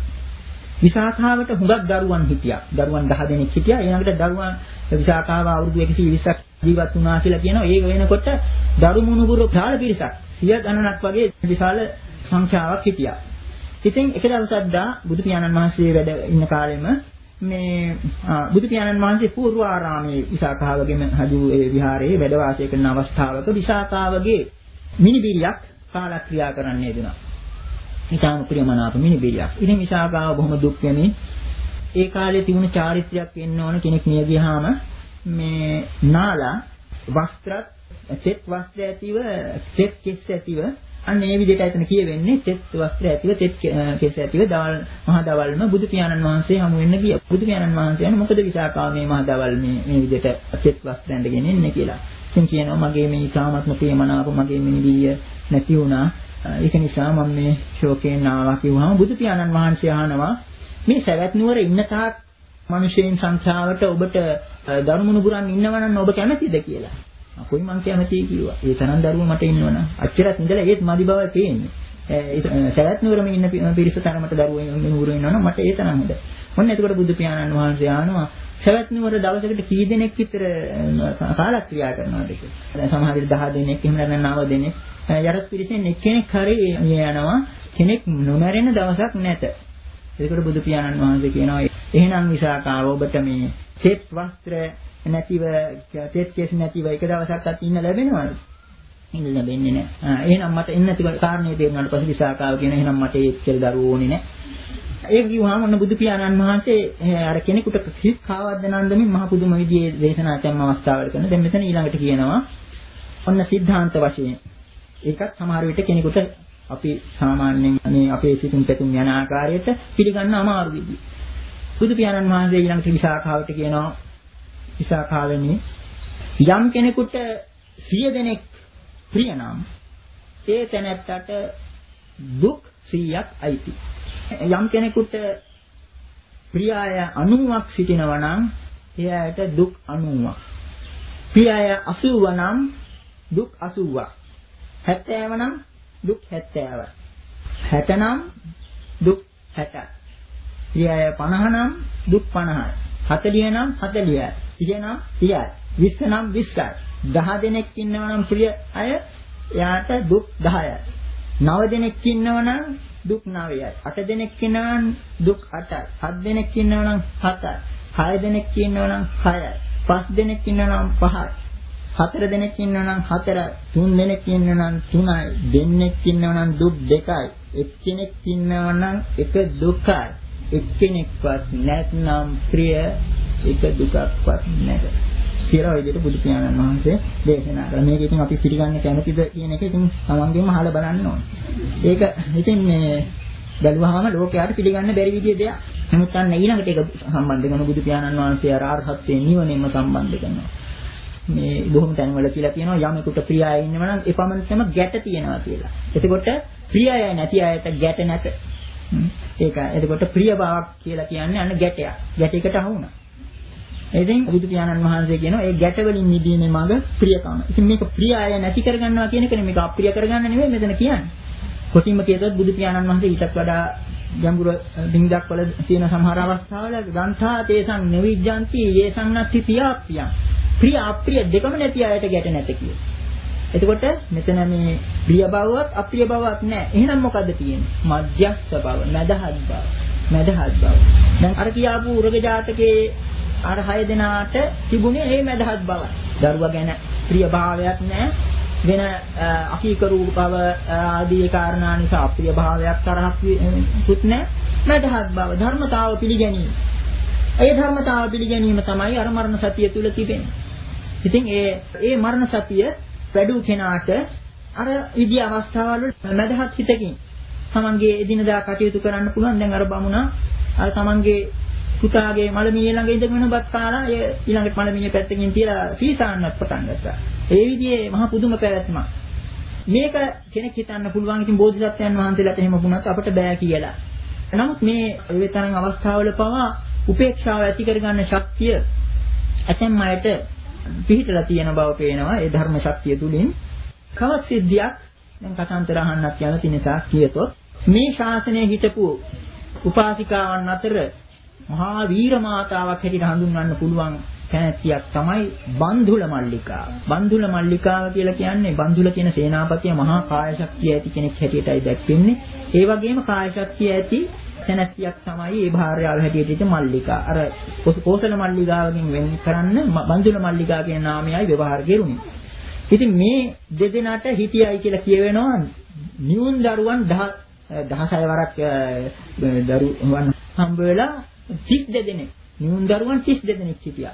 විසාඛාවට හුඟක් දරුවන් හිටියා. දරුවන් දහ දෙනෙක් හිටියා. ඊළඟට දරුවන් විසාඛාව අවුරුදු එකසිය විස්සක් ජීවත් වුණා කියලා කියනවා. ඒක වෙනකොට දරු මුණුබුරු කාල පිරිසක් සිය ගණනක් වගේ විශාල සංඛ්‍යාවක් හිටියා. ඉතින් එක දවසක් දා බුදු පියාණන් වහන්සේ වැඩ ඉන්න කාලෙම මේ බුදු පියාණන් වහන්සේ පූර්වාරාමයේ විසාඛාවගේම හදු ඒ විහාරයේ වැඩ වාසය කරන අවස්ථාවක විසාඛාවගේ මිනිබිරියක් කාලක්‍රියා කරන්න යදුනා. ඊටාම ප්‍රියමනාප මිනිබිරියක්. ඉතින් විසාඛාව බොහොම දුක් වෙමින් ඒ කාලේ තිබුණු චාරිත්‍රයක් වෙන්න ඕන කෙනෙක් මිය ගියාම මේ නාලා වස්ත්‍රත් තෙත් වස්ත්‍ර ඇතිව තෙත් කෙස් ඇතිව අන්න ඒ විදිහට එතන කියවෙන්නේ තෙත් වස්ත්‍ර ඇතිව තෙත් කෙස් ඇතිව දවල් මහා දවල්ම බුදු පියාණන් වහන්සේ හමු වෙන්න ගියා. බුදු පියාණන් වහන්සේ කියන්නේ මොකද විසාඛාව මේ මහා දවල් මේ මේ විදිහට තෙත් වස්ත්‍ර ඇඳගෙන ඉන්නේ කියලා. ඉතින් කියනවා මගේ මේ ඊ타ත්ම ප්‍රියමනාප මගේ මිනිබිය නැති වුණා. ඒක නිසා මම මේ ශෝකයෙන් ආවා කිව්වම බුදු පියාණන් වහන්සේ අහනවා මේ සවැත් නුවර ඉන්න තාක් මිනිසෙයින් සංඛ්‍යාවට ඔබට දරුමුණු පුරන් ඉන්නවනම් ඔබ කැමතිද කියලා. කොයි මං කැමතියි කිව්වා. ඒ තරම් දරුවෝ මට ඉන්නවනම් අච්චරත් ඉඳලා ඒත් මදි බව තේින්නේ. ඒ සවැත් නුවරම ඉන්න පිරිස තරමට දරුවෝ නුවර ඉන්නවනම් මට ඒ තරම් හොඳයි. ඔන්න එතකොට බුදු පියාණන් වහන්සේ ආනවා සවැත් නුවර දවසකට කී දෙනෙක් විතර කාලක්‍රියා කරනවද කියලා. දැන් සමහර විට දහ දෙනෙක් එහෙම නැත්නම් නව දෙනෙක් යටත් පිරිසෙන් එක්කෙනෙක් හරි යනවා කෙනෙක් නොමැරෙන දවසක් නැත. ඒකට බුදු පියාණන් වහන්සේ කියනවා එහෙනම් විසාඛාව ඔබට මේ තෙත් වස්ත්‍ර නැතිව තෙත් කෙස් නැතිව එක දවසක්වත් ඉන්න ලැබෙනවද? ඉන්න ලැබෙන්නේ නැහැ. එහෙනම් මට එන්න නැති කාරණේ තේරුණාට පස්සේ විසාඛාව කියන එහෙනම් මට ඒච්චර දරුවෝ ඕනේ නැහැ. ඒක කිව්වහම ඔන්න බුදු පියාණන් වහන්සේ අර කෙනෙකුට කිස් කාවද්ද නන්දමින් මහ පුදුම විදිහේ දේශනා කරන අවස්ථාවල කරන. දැන් මෙතන ඊළඟට කියනවා ඔන්න සිද්ධාන්ත වශයෙන් ඒකත් සමහර විට කෙනෙකුට අපි සාමාන්‍යයෙන් මේ අපේ සිතුම් පැතුම් යන ආකාරයට පිළිගන්න අමාරු විදිහ. බුදු පියාණන් වහන්සේ ඊළඟට විසාඛාවට කියනවා විසාඛාවෙනි යම් කෙනෙකුට සිය දෙනෙක් ප්‍රිය නම් ඒ තැනැත්තට දුක් සියයක් අයිති. යම් කෙනෙකුට ප්‍රියය අනූවක් සිටිනවා නම් එයාට දුක් අනූවක්. ප්‍රියය අසූව නම් දුක් අසූවක්. හැත්තෑව නම් දුක් හැත්තෑව. හැට නම් දුක් හැටයි. ප්‍රියය පනහ නම් දුක් පනහයි. හතලිය නම් හතලියයි. සිය නම් සියයි. විස්ස නම් විස්සයි. දහ දෙනෙක් ඉන්නවා නම් ප්‍රිය අය එයාට දුක් දහයයි. නව දෙනෙක් ඉන්නවා නම් දුක් නවයයි. අට දෙනෙක් ඉන්නවා නම් දුක් අටයි. හත් දෙනෙක් ඉන්නවා නම් හතයි. හය දෙනෙක් ඉන්නවා නම් හයයි. පස් දෙනෙක් ඉන්නවා නම් පහයි. හතර දෙනෙක් ඉන්නවා නම් හතරයි. තුන් දෙනෙක් ඉන්නවා නම් තුනයි. දෙන්නෙක් ඉන්නවා නම් දුක් දෙකයි. එක්කෙනෙක් ඉන්නවා නම් එක දුකයි. එක්කෙනෙක්වත් නැත්නම් ප්‍රිය එක දුකක්වත් නැත. කියලා ඔය විදිහට බුදු පියාණන් වහන්සේ දේශනා කළා. මේක ඉතින් අපි පිළිගන්න කැමතිද කියන එක ඉතින් තමන්ගෙන්ම අහලා බලන්න ඕනේ. ඒක ඉතින් මේ බැලුවාම ලෝකයට පිළිගන්න බැරි විදිහේ දෙයක්. නමුත් අන්න ඊළඟට ඒක සම්බන්ධ කරන බුදු පියාණන් වහන්සේ අර අරහත්ත්වයේ නිවනෙම සම්බන්ධ කරනවා. මේ බොහොම තැන්වල කියලා කියනවා යමෙකුට ප්‍රිය අය ඉන්නවා නම් එපමණටම ගැට තියෙනවා කියලා. එතකොට ප්‍රිය අය නැති අයට ගැට නැත. ඒක එතකොට ප්‍රිය බවක් කියලා කියන්නේ අන්න ගැටයක්. ගැටයකට අහු වුණා. ඉතින් බුදු පියාණන් වහන්සේ කියනවා ඒ ගැට වලින් නිදීමේ මඟ ප්‍රියකම. ඉතින් මේක ප්‍රිය අය නැති කරගන්නවා කියන එකනේ මේක අප්‍රිය කරගන්න නෙවෙයි මෙතන කියන්නේ. කොටින්ම කියතොත් බුදු පියාණන් වහන්සේ ඊටත් වඩා ගැඹුරු බින්දක් වල තියෙන සමහර අවස්ථාවල ග්‍රන්ථා තේසං නවිජ්ජන්ති යේසං නත්ති පියාප්පියං. ප්‍රිය අප්‍රිය දෙකම නැති අයට ගැට නැත කියේ. එතකොට මෙතන මේ ප්‍රිය බවවත් අප්‍රිය බවවත් නැහැ. එහෙනම් මොකද්ද තියෙන්නේ? මධ්‍යස්ථ බව, මදහත් බව. මදහත් බව. දැන් අර කියාපු උරග ජාතකයේ අර හය දෙනාට තිබුණේ මේ මදහත් බව. දරුවා ගැන ප්‍රිය භාවයක් නැහැ. වෙන අකීකරු බව ආදී කාරණා නිසා අප්‍රිය භාවයක් තරහක් පුත් නැහැ. මදහත් බව, ධර්මතාව පිළිගැනීම. ඒ ධර්මතාව පිළිගැනීම තමයි අර මරණ සතිය තුල තිබෙන්නේ. ඉතින් ඒ ඒ මරණ සතිය වැඩි කෙනාට අර විදි අවස්ථාවල මදහත් හිතකින් තමන්ගේ එදිනදා කටයුතු කරන්න පුළුවන්. දැන් අර බමුණා අර තමන්ගේ පුතාගේ මලමිණිය ළඟ ඉඳගෙන බත් කාලා ඒ ඊළඟට මලමිණිය පැත්තකින් තියලා සීසාන්නත් පටන් ගත්තා. ඒ විදිහේ මහ පුදුම පැවැත්මක්. මේක කෙනෙක් හිතන්න පුළුවන් ඉතින් බෝධිසත්වයන් වහන්සේලාට එහෙම වුණත් අපට බෑ කියලා. නමුත් මේ ඒ තරම් අවස්ථාවල පවා උපේක්ෂාව ඇති කරගන්න ශක්තිය ඇතැම් අයට පිහිටලා තියෙන බව පේනවා. ඒ ධර්ම ශක්තිය තුලින් කවත් සිද්ධියක් දැන් කතාන්තර අහන්නත් යන තිනසා කියතොත් මේ ශාසනයේ හිටපු උපාසිකාවන් අතර මහා වීර මාතාවක් හැටියට හඳුන්වන්න පුළුවන් තැනැත්තියක් තමයි බන්ධුල මල්ලිකාව. බන්ධුල මල්ලිකාව කියලා කියන්නේ බන්ධුල කියන සේනාපතිය මහා කාය ශක්තිය ඇති කෙනෙක් හැටියටයි දැක්වෙන්නේ. ඒ වගේම කාය ශක්තිය ඇති තැනැත්තියක් තමයි ඒ භාර්යාව හැටියට ඉත මල්ලිකා. අර කෝසල මල්ලිකාවකින් වෙන් කරන්න බන්ධුල මල්ලිකා කියන නාමයයි ව්‍යවහාර කෙරුණේ. ඉතින් මේ දෙදෙනාට හිටියයි කියලා කියවෙනවා නියුන් දරුවන් දහසය වරක් දරුවන් හම්බ වෙලා තිස් දෙනෙක්. නියුන් දරුවන් තිස් දෙනෙක් හිටියා.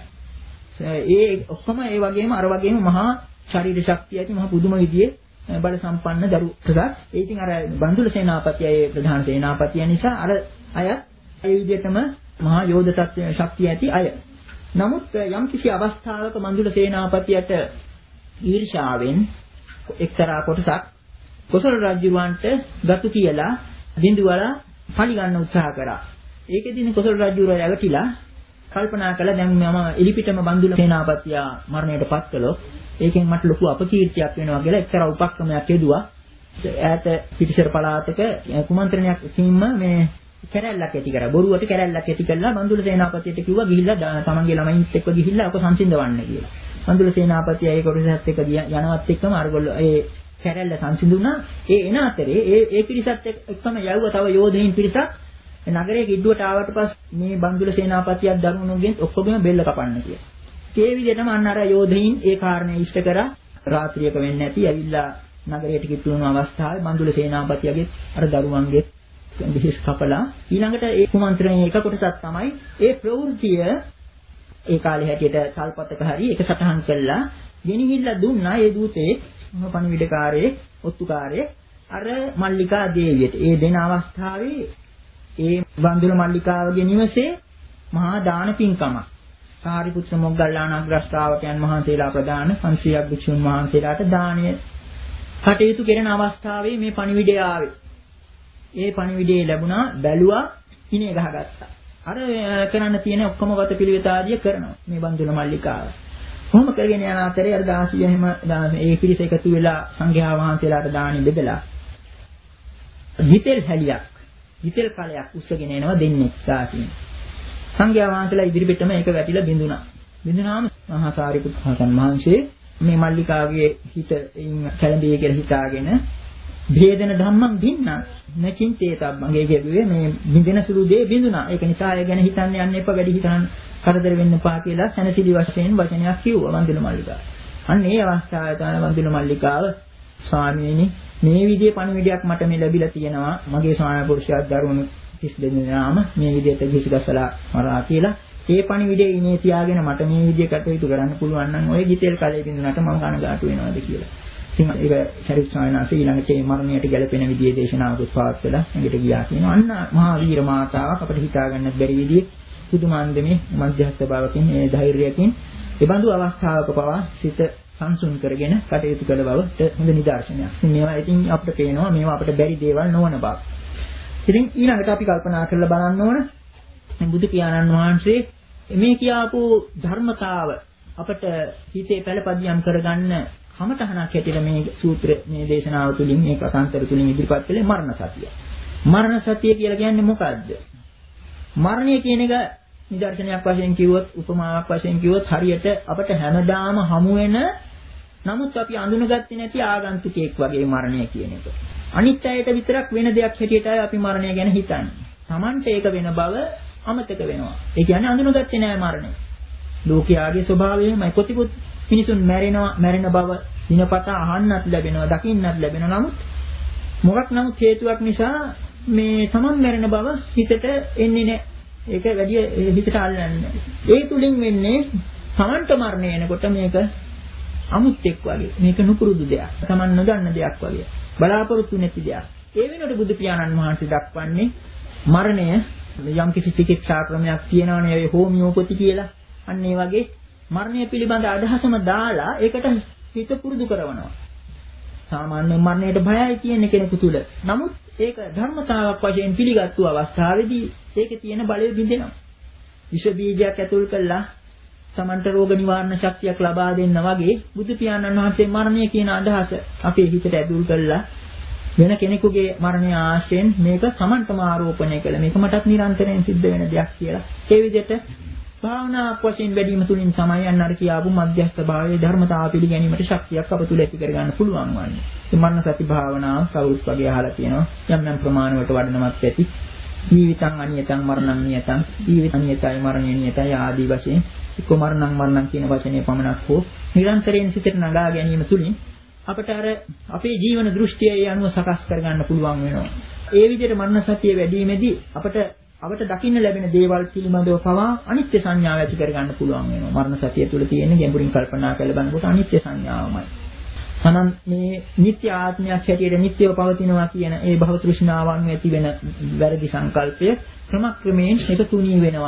ඒ ඔක්කොම ඒ වගේම අර වගේම මහා ශරීර ශක්තිය ඇති මහා පුදුම විදියේ බල සම්පන්න දරු ප්‍රසාර. ඒ ඉතින් අර බන්දුල සේනාපතිය ඒ ප්‍රධාන සේනාපතිය නිසා අර අය ඒ විදිහටම මහා යෝධ තත්ත්ව ශක්තිය ඇති අය. නමුත් යම් කිසි අවස්ථාවක බන්දුල සේනාපතියට ඊර්ෂාවෙන් එක්තරා කොටසක් කොසල් රජුවන්ට ගතු කියලා බිඳුවලා පලි ගන්න උත්සාහ කරා. ඒකෙදින කොසල් රජුව රැවටිලා කල්පනා කළා දැන් මම එලිපිටම බන්දුල සේනාපතියා මරණයට පත් කළොත් ඒකෙන් මට ලොකු අපකීර්තියක් වෙනවා කියලා එක්තරා උපක්‍රමයක් යෙදුවා. ඈත පිටිසර පළාතක කුමන්ත්‍රණයක් කිම්ම මේ කැරැල්ලක් ඇති කරා. බොරුවට කැරැල්ලක් ඇති කළා බන්දුල සේනාපතියට කිව්වා ගිහිල්ලා තමන්ගේ ළමයින්ත් එක්ක ගිහිල්ලා ඔක සංසිඳවන්න කියලා. බන්දුල සේනාපතිය ඒ කොටසත් එක්ක යනවත් එක්කම අරගොල්ලෝ ඒ කැරැල්ල සංසිඳුණා. ඒ එන අතරේ ඒ ඒ පිරිසත් එක්කම යවුවා තව යෝධයින් පිරිසක්. නගරයේ කිඩ්ඩුවට ආවට පස්සේ මේ බන්දුල සේනාපතියක් දරුණුගෙන් ඔක්කොගෙම බෙල්ල කපන්න කියලා. ඒ විදිහටම අන්න අර යෝධයින් ඒ කාරණේ ඉෂ්ට කරා රාත්‍රියක වෙන්නේ නැති ඇවිල්ලා නගරයට කිට්ටුවන අවස්ථාවේ බන්දුල සේනාපතියගේ අර දරුවන්ගේ විශේෂ කපලා ඊළඟට ඒ කුමන්ත්‍රණයේ එක කොටසක් තමයි ඒ ප්‍රවෘත්තිය ඒ කාලේ හැටියට තල්පතක හරි එක සටහන් කළා ගෙනිහිල්ලා දුන්නා ඒ දූතේ පණිවිඩකාරයේ ඔත්තුකාරයේ අර මල්ලිකා දේවියට. ඒ දෙන අවස්ථාවේ ඒ බන්දුල මල්ලිකාවගේ නිවසේ මහා දාන පින්කමක්. සාරිපුත්‍ර මොග්ගල්ලාන අග්‍රශ්‍රාවකයන් වහන්සේලා ප්‍රදාන පන්සියයක් භික්ෂුන් වහන්සේලාට දානය කටයුතු කෙරෙන අවස්ථාවේ මේ පණිවිඩය ආවේ. ඒ පණිවිඩය ලැබුණා බැලුවා ඉනේ ගහගත්තා. අර කරන්න තියෙන ඔක්කොම වත පිළිවෙත ආදිය කරනවා මේ බන්දුල මල්ලිකාව. කොහොම කරගෙන යන අතරේ අර දාසිය එහෙම ඒ පිරිස එකතු වෙලා සංඝයා වහන්සේලාට දානි බෙදලා හිතෙල් හැලියක් හිතෙල් කලයක් උස්සගෙන එනවා දෙන්නේ දාසියෙන්. සංඝයා වහන්සේලා ඉදිරිපිටම ඒක වැටිලා බිඳුණා. බිඳුනාම මහා සාරිපුත්ත මහන්සේ මේ මල්ලිකාගේ හිත කැළඹියේ කියලා හිතාගෙන භේදන ධම්මං බින්න නැචින්තේ තබ්බංගේ කියුවේ මේ බිඳෙන සුළු දේ බිඳුණා. ඒක නිසා අය ගැන හිතන්න යන්න එපා වැඩි හිතන්න කරදර වෙන්න එපා කියලා සැනසිලි වශයෙන් වචනයක් කිව්වා වන්දින මල්ලිකාව. අන්න ඒ අවස්ථාවේ තමයි වන්දින මල්ලිකාව ස්වාමීනි මේ විදිහේ පණිවිඩයක් මට මේ ලැබිලා තියෙනවා. මගේ ස්වාමී පුරුෂයාත් දරුවනු තිස් දෙනාම මේ විදිහට ගිහිගස්සලා මරා කියලා ඒ පණිවිඩේ ඉනේ තියාගෙන මට මේ විදිහ කටයුතු කරන්න පුළුවන් නම් ඔය ගිතෙල් කලේ බින්දුනට මම කනගාටු වෙනවාද කියලා. ඉතින් ඒක ශරීර ස්වාමීන් වහන්සේ ඊළඟට මේ මරණයට ගැලපෙන විදිහේ දේශනාවකුත් පවත්වලා එඟට ගියා කියනවා. අන්න මහා වීර මාතාවක් අපිට හිතා ගන්නත් බැරි විදිහේ පුදුමාන්දමේ මධ්‍යස්ථ භාවකින් ඒ ධෛර්යයෙන් ඒ බඳු අවස්ථාවක පවා සිත සංසුන් කරගෙන කටයුතු කළ බවට හොඳ නිදර්ශනයක්. ඉතින් මේවා ඉතින් අපිට පේනවා මේවා අපිට බැරි දේවල් නොවන බව. ඉතින් ඊළඟට අපි කල්පනා කරලා බලන්න ඕන බුදු පියාණන් වහන්සේ මේ කියාපු ධර්මතාව අපට හිතේ පළපදියම් කරගන්න කමඨහනක් හැටියට මේ සූත්‍ර මේ දේශනාව තුළින් මේ කතාන්තර තුළින් ඉදිරිපත් කළේ මරණ සතිය. මරණ සතිය කියලා කියන්නේ මොකද්ද? මරණය කියන එක නිදර්ශනයක් වශයෙන් කිව්වොත් උපමාවක් වශයෙන් කිව්වොත් හරියට අපට හැමදාම හමු වෙන නමුත් අපි අඳුනගත්තේ නැති ආගන්තුකයෙක් වගේ මරණය කියන එක. අනිත් අයට විතරක් වෙන දෙයක් හැටියටයි අපි මරණය ගැන හිතන්නේ. Tamante ඒක වෙන බව අමතක වෙනවා. ඒ කියන්නේ අඳුනගත්තේ නෑ මරණය. ලෝකයාගේ ස්වභාවයමයි කොතිකුත් මිනිසුන් මැරෙනවා මැරෙන බව දිනපතා අහන්නත් ලැබෙනවා දකින්නත් ලැබෙනවා. නමුත් මොකක් නමුත් හේතුවක් නිසා මේ තමන් මැරෙන බව හිතට එන්නේ නෑ. ඒක වැඩි හිතට අල්ලන්නේ. ඒ තුලින් වෙන්නේ තමන්ට මරණය එනකොට මේක අමුත්‍යක් වගේ. මේක නුපුරුදු දෙයක්. තමන් නොදන්න දෙයක් වගේ. බලාපොරොත්තු නැති දෙයක්. ඒ වෙනකොට බුදු පියාණන් වහන්සේ දක්වන්නේ මරණය යම් කිසි චිකිත්සා ක්‍රමයක් තියෙනවනේ ඒ හෝමියෝපති කියලා. අන්න ඒ වගේ මරණය පිළිබඳ අදහසම දාලා ඒකට හිත පුරුදු කරනවා. සාමාන්‍ය මරණයට බයයි කියන කෙනෙකු තුල. නමුත් ඒක ධර්මතාවක් වශයෙන් පිළිගත්තු අවස්ථාවේදී ඒකේ තියෙන බලය බිඳෙනවා. විෂ බීජයක් ඇතුල් කළා සමන්ත රෝග නිවාරණ ශක්තියක් ලබා දෙන්න වගේ බුදු පියාණන් වහන්සේ මරණය කියන අදහස අපේ හිතට ඇතුල් කළා. වෙන කෙනෙකුගේ මරණය ආශ්‍රයෙන් මේක සමන්තම ආරෝපණය කළ මේක මටත් නිරන්තරයෙන් සිද්ධ වෙන දෙයක් කියලා. ඒ විදිහට භාවනාවක් වශයෙන් වැඩිම තුලින් තමයි අන්න අර කියාපු මධ්‍යස්ථ භාවයේ ධර්මතාව පිළිගැනීමට ශක්තියක් අප තුල ඇති කරගන්න පුළුවන් වන්නේ. මේ මරණ සති භාවනාව කවුරුත් වගේ අහලා තියෙනවා. යම් යම් ප්‍රමාණවලට වඩනවත් ඇති. ජීවිතං අනියතං මරණං නියතං ජීවිත අනියතයි මරණය නියතයි ආදී වශයෙන් එක්ක මරණං මරණං කියන වචනේ පමණක් හෝ නිරන්තරයෙන් සිතට නගා ගැනීම තුලින් අපට අර අපේ ජීවන දෘෂ්ටිය ඒ අනුව සකස් කරගන්න පුළුවන් වෙනවා. ඒ විදිහට මරණ සතිය වැඩිීමේදී අපට අපට දකින්න ලැබෙන දේවල් පිළිබඳව පවා අනිත්‍ය සංඥාව ඇති කරගන්න පුළුවන් වෙනවා. මරණ සතිය තුළ තියෙන ගැඹුරින් කල්පනා කරලා බලනකොට අනිත්‍ය සංඥාවමයි. තමන් මේ නිත්‍ය ආත්මයක් හැටියට නිත්‍යව පවතිනවා කියන ඒ භව තෘෂ්ණාවන් ඇති වෙන වැරදි සංකල්පය ක්‍රමක්‍රමයෙන් එක තුනී වෙනවා.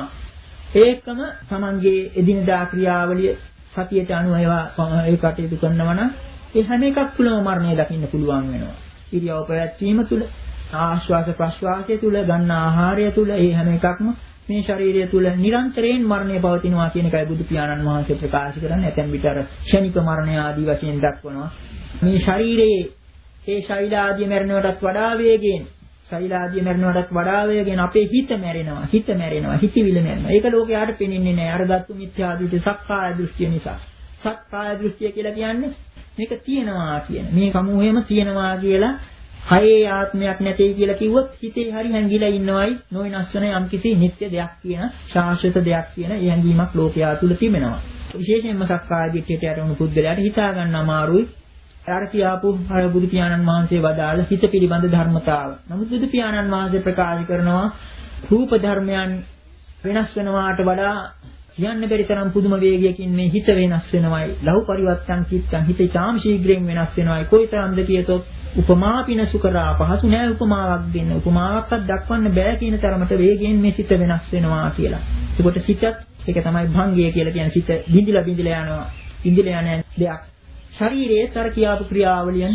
ඒකම තමන්ගේ එදිනදා ක්‍රියාවලිය සතියට අනුව ඒවා ඒ කටයුතු කරනවා නම් ඒ හැම එකක් තුළම මරණය දකින්න පුළුවන් වෙනවා. ඉරියව් පැවැත්වීම තුළ ආශ්වාස ප්‍රශ්වාසය තුළ ගන්න ආහාරය තුළ ඒ හැම එකක්ම මේ ශරීරය තුළ නිරන්තරයෙන් මරණය පවතිනවා කියන එකයි බුදු පියාණන් වහන්සේ ප්‍රකාශ කරන්නේ. ඇතැම් විට අර ක්ෂණික මරණය ආදී වශයෙන් දක්වනවා. මේ ශරීරයේ ඒ ශෛල ආදී මරණයටත් වඩා වේගයෙන් ශෛල ආදී මරණයටත් වඩා වේගයෙන් අපේ හිත මැරෙනවා. හිත මැරෙනවා. හිතවිල මැරෙනවා. ඒක ලෝකයට පෙනෙන්නේ නැහැ. අර දත්තු මිත්‍යා දෘෂ්ටි සක්කාය දෘෂ්ටිය නිසා. සක්කාය දෘෂ්ටිය කියලා කියන්නේ මේක තියෙනවා කියන. මේ සමූහෙම තියෙනවා කියලා කයේ ආත්මයක් නැtei කියලා කිව්වොත් හිතේ හරි හැංගිලා ඉන්නවයි නොවිනස් වෙන යම්කිසි නිත්‍ය දෙයක් කියන ශාශ්වත දෙයක් කියන ඒ හැඟීමක් ලෝකයා තුල තිබෙනවා. විශේෂයෙන්ම සක්කාය දිට්ඨියට යටවුණු පුද්ගලයාට හිතා ගන්න අමාරුයි. අර කියාපු අර බුදු පියාණන් වහන්සේ වදාළ හිත පිළිබඳ ධර්මතාව. නමුත් බුදු පියාණන් වහන්සේ ප්‍රකාශ කරනවා රූප ධර්මයන් වෙනස් වෙනවාට වඩා කියන්න බැරි තරම් පුදුම වේගයකින් මේ හිත වෙනස් වෙනවයි. ලහු පරිවර්තන චිත්තං හිත ඊටාම ශීඝ්‍රයෙන් වෙනස් වෙනවයි. කොයිතරම්ද කියතොත් උපමා පිනසු කරා පහසු නෑ උපමාවක් දෙන්න. උපමාවක්වත් දක්වන්න බෑ කියන තරමට වේගයෙන් මේ සිත වෙනස් වෙනවා කියලා. ඒකට සිතත් ඒක තමයි භංගය කියලා කියන සිත බිඳිලා බිඳිලා යනවා. බිඳිලා යන දෙයක්. ශරීරයේ තර කියාපු ක්‍රියාවලියන්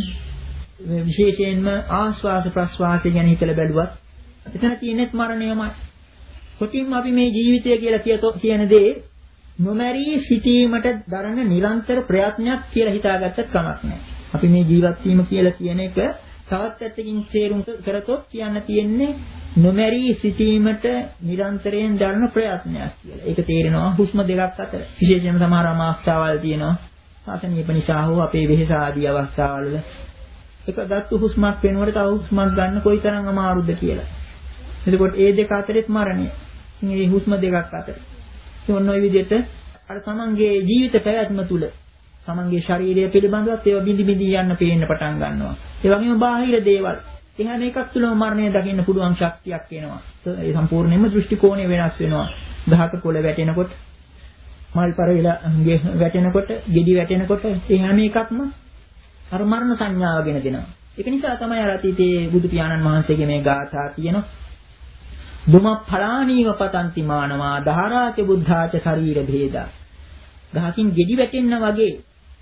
විශේෂයෙන්ම ආශ්වාස ප්‍රශ්වාසය ගැන හිතලා බැලුවත් එතන තියෙනෙත් මරණයමයි. කොටින්ම අපි මේ ජීවිතය කියලා කියතොත් කියන දේ නොමැරී සිටීමට දරන නිරන්තර ප්‍රයත්නයක් කියලා හිතාගත්තත් කමක් නෑ. අපි මේ ජීවත් වීම කියලා කියන එක තවත් පැත්තකින් තේරුම් කරතොත් කියන්න තියෙන්නේ නොමැරී සිටීමට නිරන්තරයෙන් දරන ප්‍රයත්නයක් කියලා. ඒක තේරෙනවා හුස්ම දෙකක් අතර. විශේෂයෙන්ම සමහර අවස්ථාවල් තියෙනවා. ආසනීප නිසා හෝ අපේ වෙහෙස ආදී අවස්ථාවල එක ගත්තු හුස්මක් වෙනකොට තව හුස්මක් ගන්න කොයිතරම් අමාරුද කියලා. එතකොට ඒ දෙක අතරෙත් මරණය. මේ හුස්ම දෙකක් අතර. ඒ ඔන්න ඔය විදිහට අර තමන්ගේ ජීවිත පැවැත්ම තුල තමන්ගේ ශරීරය පිළිබඳවත් ඒවා බිඳි බිඳි යන්න පේන්න පටන් ගන්නවා. ඒ වගේම බාහිර දේවල්. ඒ හැම එකක් තුළම මරණය දකින්න පුළුවන් ශක්තියක් එනවා. ඒ සම්පූර්ණයෙන්ම දෘෂ්ටි කෝණය වෙනස් වෙනවා. ගහක කොළ වැටෙනකොට, මල් පරවිලා වැටෙනකොට, ගෙඩි වැටෙනකොට ඒ හැම එකක්ම අර මරණ සංඥාව ගෙන දෙනවා. ඒක නිසා තමයි අර අතීතයේ බුදු පියාණන් වහන්සේගේ මේ ගාථා තියෙනවා. දුම ඵලානීව පතන්ති මානවා ධාරාච බුද්ධාච ශරීර භේදා. ගහකින් ගෙඩි වැටෙන්න වගේ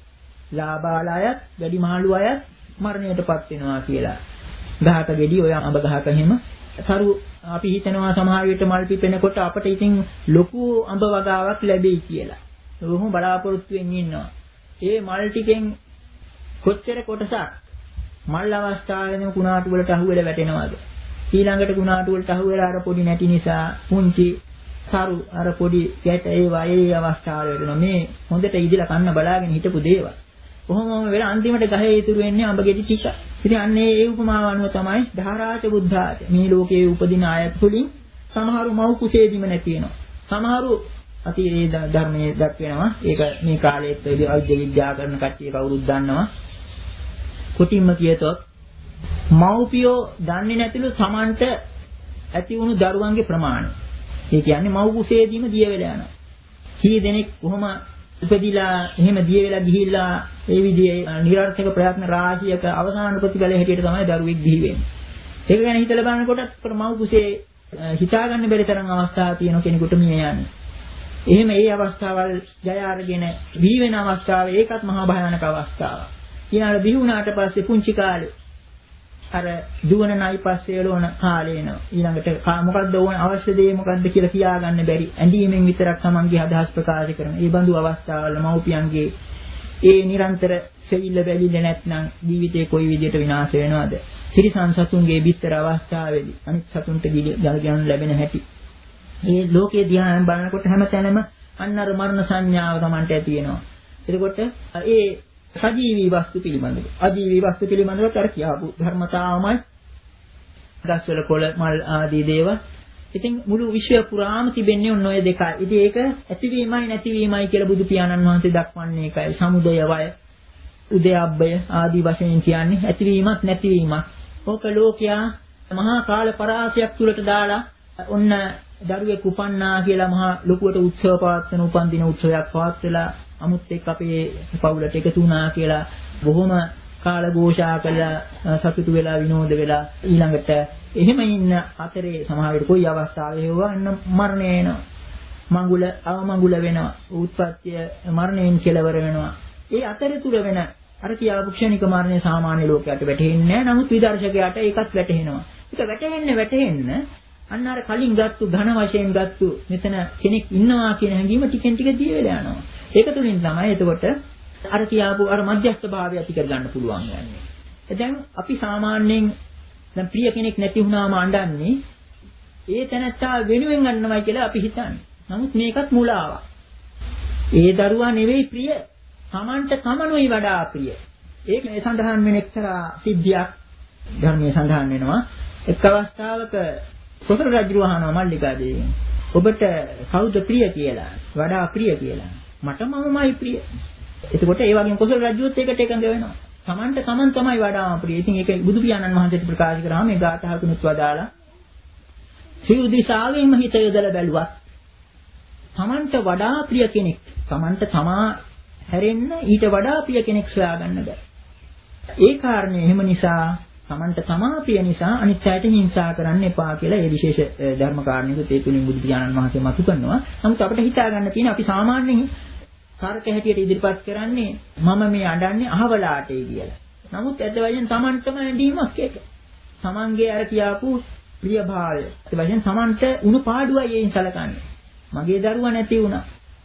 ලාබාල අයත් වැඩි මහලු අයත් මරණයටපත් වෙනවා කියලා. ගහක ගෙඩි ඔය අඹ ගහක එහෙම සරු අපි හිතනවා සමහර විට මල් පිපෙනකොට අපිට ඉතින් ලොකු අඹ වගාවක් ලැබෙයි කියලා. ඔහොම බලාපොරොත්තු වෙමින් ඉන්නවා. ඒ මල් ටිකෙන් කොච්චර කොටසක් මල් අවස්ථාවේදී කුණාටු වලට අහුවෙලා වැටෙනවද? ඊළඟට කුණාටු වලට අහුවෙලා අර පොඩි නැටි නිසා පුංචි සරු අර පොඩි ගැට ඒ වගේ අවස්ථාවල වෙනවා. මේ හොඳට ඉදිලා කන්න බලාගෙන හිටපු දේවල්. කොහොමම වෙලා අන්තිමට ගහේ ඉතුරු වෙන්නේ අඹ ගෙඩි ටික. ඉතින් අන්න ඒ උපමාව අනුව තමයි ධාරාච බුද්ධාච මේ ලෝකයේ උපදින අයත් තුලින් සමහරු මව් කුසේදිම නැති වෙනවා. සමහරු අති ඒ ධර්මයේ දක්වනවා. ඒක මේ කාලයේත් වෛද්‍ය විද්‍යාව කරන කට්ටිය කවුරුත් දන්නවා. කොටින්ම කියතොත් මව්පියෝ දන්නේ නැතිලු Tamanට ඇති වුණු දරුවන්ගේ ප්‍රමාණය. ඒ කියන්නේ මව් කුසේදීම දිය වෙලා යනවා. කී දෙනෙක් කොහොම උපදිලා එහෙම දිය වෙලා ගිහිල්ලා ඒ විදිහේ නිරර්ථක ප්‍රයත්න රාශියක අවසාන ප්‍රතිඵලය හැටියට තමයි දරුවෙක් දිවි වෙන්නේ. ඒක ගැන හිතලා බලනකොට මව් කුසේ හිතා ගන්න බැරි තරම් අවස්ථා තියෙන කෙනෙකුට මිය යන්නේ. එහෙම ඒ අවස්ථාවල් ජය අරගෙන බිහි වෙන අවස්ථාව ඒකත් මහා භයානක අවස්ථාවක්. ඊළඟට බිහි වුණාට පස්සේ පුංචි කාලේ අර දුවන නයි පස්සේ එළවන කාලේ එනවා. ඊළඟට මොකද්ද ඕන අවශ්‍ය දේ මොකද්ද කියලා කියාගන්න බැරි. ඇඬීමෙන් විතරක් Tamanගේ අදහස් ප්‍රකාශ කරන. මේ බඳු අවස්ථාවල මව්පියන්ගේ ඒ නිරන්තර සෙවිල්ල බැලිල්ල නැත්නම් ජීවිතේ කොයි විදිහට විනාශ වෙනවද? තිරිසන් සතුන්ගේ බිත්තර අවස්ථාවේදී අනිත් සතුන්ට ගලගන්න ලැබෙන හැටි. මේ ලෝකයේ ධ්‍යාන බලනකොට හැමතැනම අන්න අර මරණ සංඥාව Tamanට ඇති වෙනවා. එතකොට ඒ සජීවී වස්තු පිළිබඳව අජීවී වස්තු පිළිබඳව අර කියාපු ධර්මතාවමයි ගස්වල කොළ මල් ආදී දේවල්. ඉතින් මුළු විශ්වය පුරාම තිබෙන්නේ ඔන්න ඔය දෙකයි. ඉතින් ඒක ඇතිවීමයි නැතිවීමයි කියලා බුදු පියාණන් වහන්සේ දක්වන්නේ ඒකයි. සමුදය වය, උදයබ්බය ආදී වශයෙන් කියන්නේ ඇතිවීමත් නැතිවීමත්. ඕක ලෝකයා මහා කාල පරාසයක් තුලට දාලා ඔන්න දරුවෙක් උපන්නා කියලා මහා ලොකුවට උත්සව පවත්වන උපන්දින උත්සවයක් පවත්වලා අමුත් එක්ක අපේ පවුලට එකතු වුණා කියලා බොහොම කාල ഘോഷා කළා සතුටු වෙලා විනෝද වෙලා ඊළඟට එහෙම ඉන්න අතරේ සමහර වෙලට කොයි අවස්ථාවෙ හේවන්න මරණය එනවා. මඟුල අවමඟුල වෙනවා. උත්පත්තිය මරණයෙන් කෙලවර වෙනවා. ඒ අතරතුර වෙන අර කියාපු ක්ෂණික මරණය සාමාන්‍ය ලෝකයට වැටහෙන්නේ නැහැ. නමුත් විදර්ශකයාට ඒකත් වැටහෙනවා. ඒක වැටහෙන්න වැටහෙන්න අන්න අර කලින් ගත්තු ඝන වශයෙන් ගත්තු මෙතන කෙනෙක් ඉන්නවා කියන හැඟීම ටිකෙන් ටික දිය වෙලා යනවා. ඒක තුලින් තමයි එතකොට අර කියාපු අර මධ්‍යස්ථ භාවය ඇති කර ගන්න පුළුවන් යන්නේ. දැන් අපි සාමාන්‍යයෙන් දැන් ප්‍රිය කෙනෙක් නැති වුණාම අඬන්නේ ඒ තැනත්තා වෙනුවෙන් අඬනවයි කියලා අපි හිතන්නේ. නමුත් මේකත් මුලාවක්. ඒ දරුවා නෙවෙයි ප්‍රිය. Tamanට තමනුයි වඩා ප්‍රිය. ඒක මේ සඳහන් වෙන එක්තරා සිද්ධියක් ධර්මයේ සඳහන් වෙනවා. එක් අවස්ථාවක කොසල් රජු අහනවා මල්ලිකා දේවියන්. ඔබට කවුද ප්‍රිය කියලා? වඩා ප්‍රිය කියලා. මට මමමයි ප්‍රිය. එතකොට ඒ වගේම කොසල් රජුත් ඒකට එකඟ වෙනවා. Tamanට Taman තමයි වඩාම ප්‍රිය. ඉතින් ඒක බුදු පියාණන් වහන්සේට ප්‍රකාශ කරාම මේ ගාථාවකුත් වදාලා සියලු දිශාවෙන්ම හිත යොදලා බැලුවත් Tamanට වඩා ප්‍රිය කෙනෙක් Tamanට තමා හැරෙන්න ඊට වඩා ප්‍රිය කෙනෙක් සොයාගන්න බෑ. ඒ කාරණේ එහෙම නිසා Tamanට තමා ප්‍රිය නිසා අනිත් අයට හිංසා කරන්න එපා කියලා ඒ විශේෂ ධර්ම කාරණේකුත් ඒ තුලින් බුදු පියාණන් වහන්සේ මතු කරනවා. නමුත් අපිට හිතා ගන්න තියෙන අපි සාමාන්‍යයෙන් තර්ක හැටියට ඉදිරිපත් කරන්නේ මම මේ අඬන්නේ අහවලාටේ කියලා. නමුත් ඇත්ත වශයෙන් Tamanටම ඇඬීමක් ඒක. Tamanගේ අර කියාපු ප්‍රියභාවය. ඒ වශයෙන් Tamanට උණු පාඩුවයි ඒන් සැලකන්නේ. මගේ දරුවා නැති වුණා.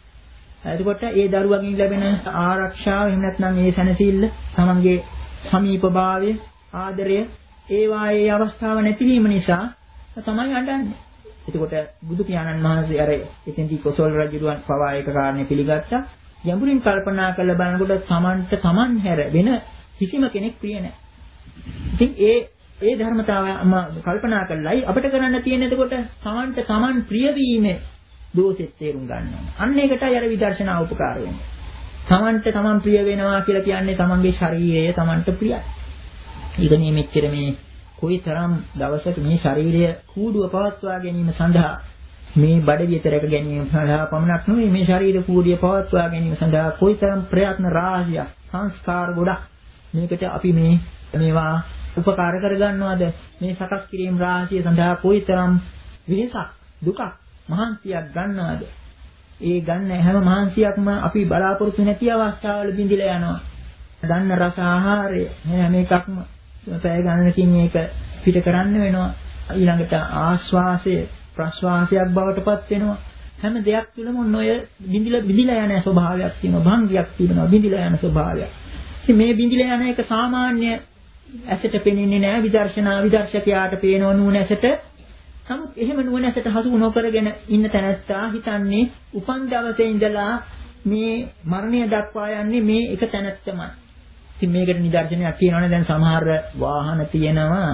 එතකොට ඒ දරුවගෙන් ලැබෙන ආරක්ෂාව එහෙම නැත්නම් ඒ සැනසෙල්ල Tamanගේ සමීපභාවය ආදරය ඒවා ඒ අවස්ථාව නැතිවීම නිසා තමයි අඬන්නේ. එතකොට බුදු පියාණන් වහන්සේ අර එතෙන්දී කොසල් රජුන් පවා ඒක කාරණේ පිළිගත්තා. යඹුරින් කල්පනා කරලා බලනකොට Tamanට Taman හැර වෙන කිසිම කෙනෙක් ප්‍රිය නැහැ. ඉතින් ඒ ඒ ධර්මතාවය කල්පනා කළායි අපිට කරන්න තියෙන එතකොට Tamanට Taman ප්‍රිය වීමේ දෝෂෙත් තේරුම් ගන්නවා. අන්න ඒකටයි අර විදර්ශනා උපකාර වෙන්නේ. Tamanට Taman ප්‍රිය වෙනවා කියලා කියන්නේ Tamanගේ ශරීරය Tamanට ප්‍රියයි. ඒක මේ මෙච්චර මේ කොයිතරම් දවසක මේ ශරීරය කූඩුව පවත්වා ගැනීම සඳහා මේ බඩගිය රැක ගැනීම සඳහා පමණක් නෙවෙයි මේ ශරීර කූඩිය පවත්වා ගැනීම සඳහා කොයිතරම් ප්‍රයත්න රාශියක් සංස්කාර ගොඩක් මේකට අපි මේ මේවා උපකාර කරගන්නවද මේ සකස් කිරීම රාශිය සඳහා කොයිතරම් වෙහසක් දුකක් මහන්සියක් ගන්නවද ඒ ගන්න හැම මහන්සියක්ම අපි බලාපොරොත්තු නැති අවස්ථාවල බිඳිලා යනවා. ගන්න රස ආහාරය හැම එකක්ම පැය ගණනකින් ඒක පිට කරන්න වෙනවා. ඊළඟට ආශ්වාසය ප්‍රශ්වාසයක් බවට පත් වෙනවා. හැම දෙයක් තුළම ඔය බිඳිලා බිඳිලා යන ස්වභාවයක් තියෙනවා. භංගයක් තියෙනවා. බිඳිලා යන ස්වභාවයක්. ඉතින් මේ බිඳිලා යන එක සාමාන්‍ය ඇසට පෙනෙන්නේ නැහැ. විදර්ශනා විදර්ශකයාට පේනව නුවණැසට. නමුත් එහෙම නුවණැසට හසු නොකරගෙන ඉන්න තැනැත්තා හිතන්නේ උපන් දවසේ ඉඳලා මේ මරණය දක්වා යන්නේ මේ එක තැනැත්තමයි. ඉතින් මේකට නිදර්ශනයක් කියනවනේ දැන් සමහර වාහන තියෙනවා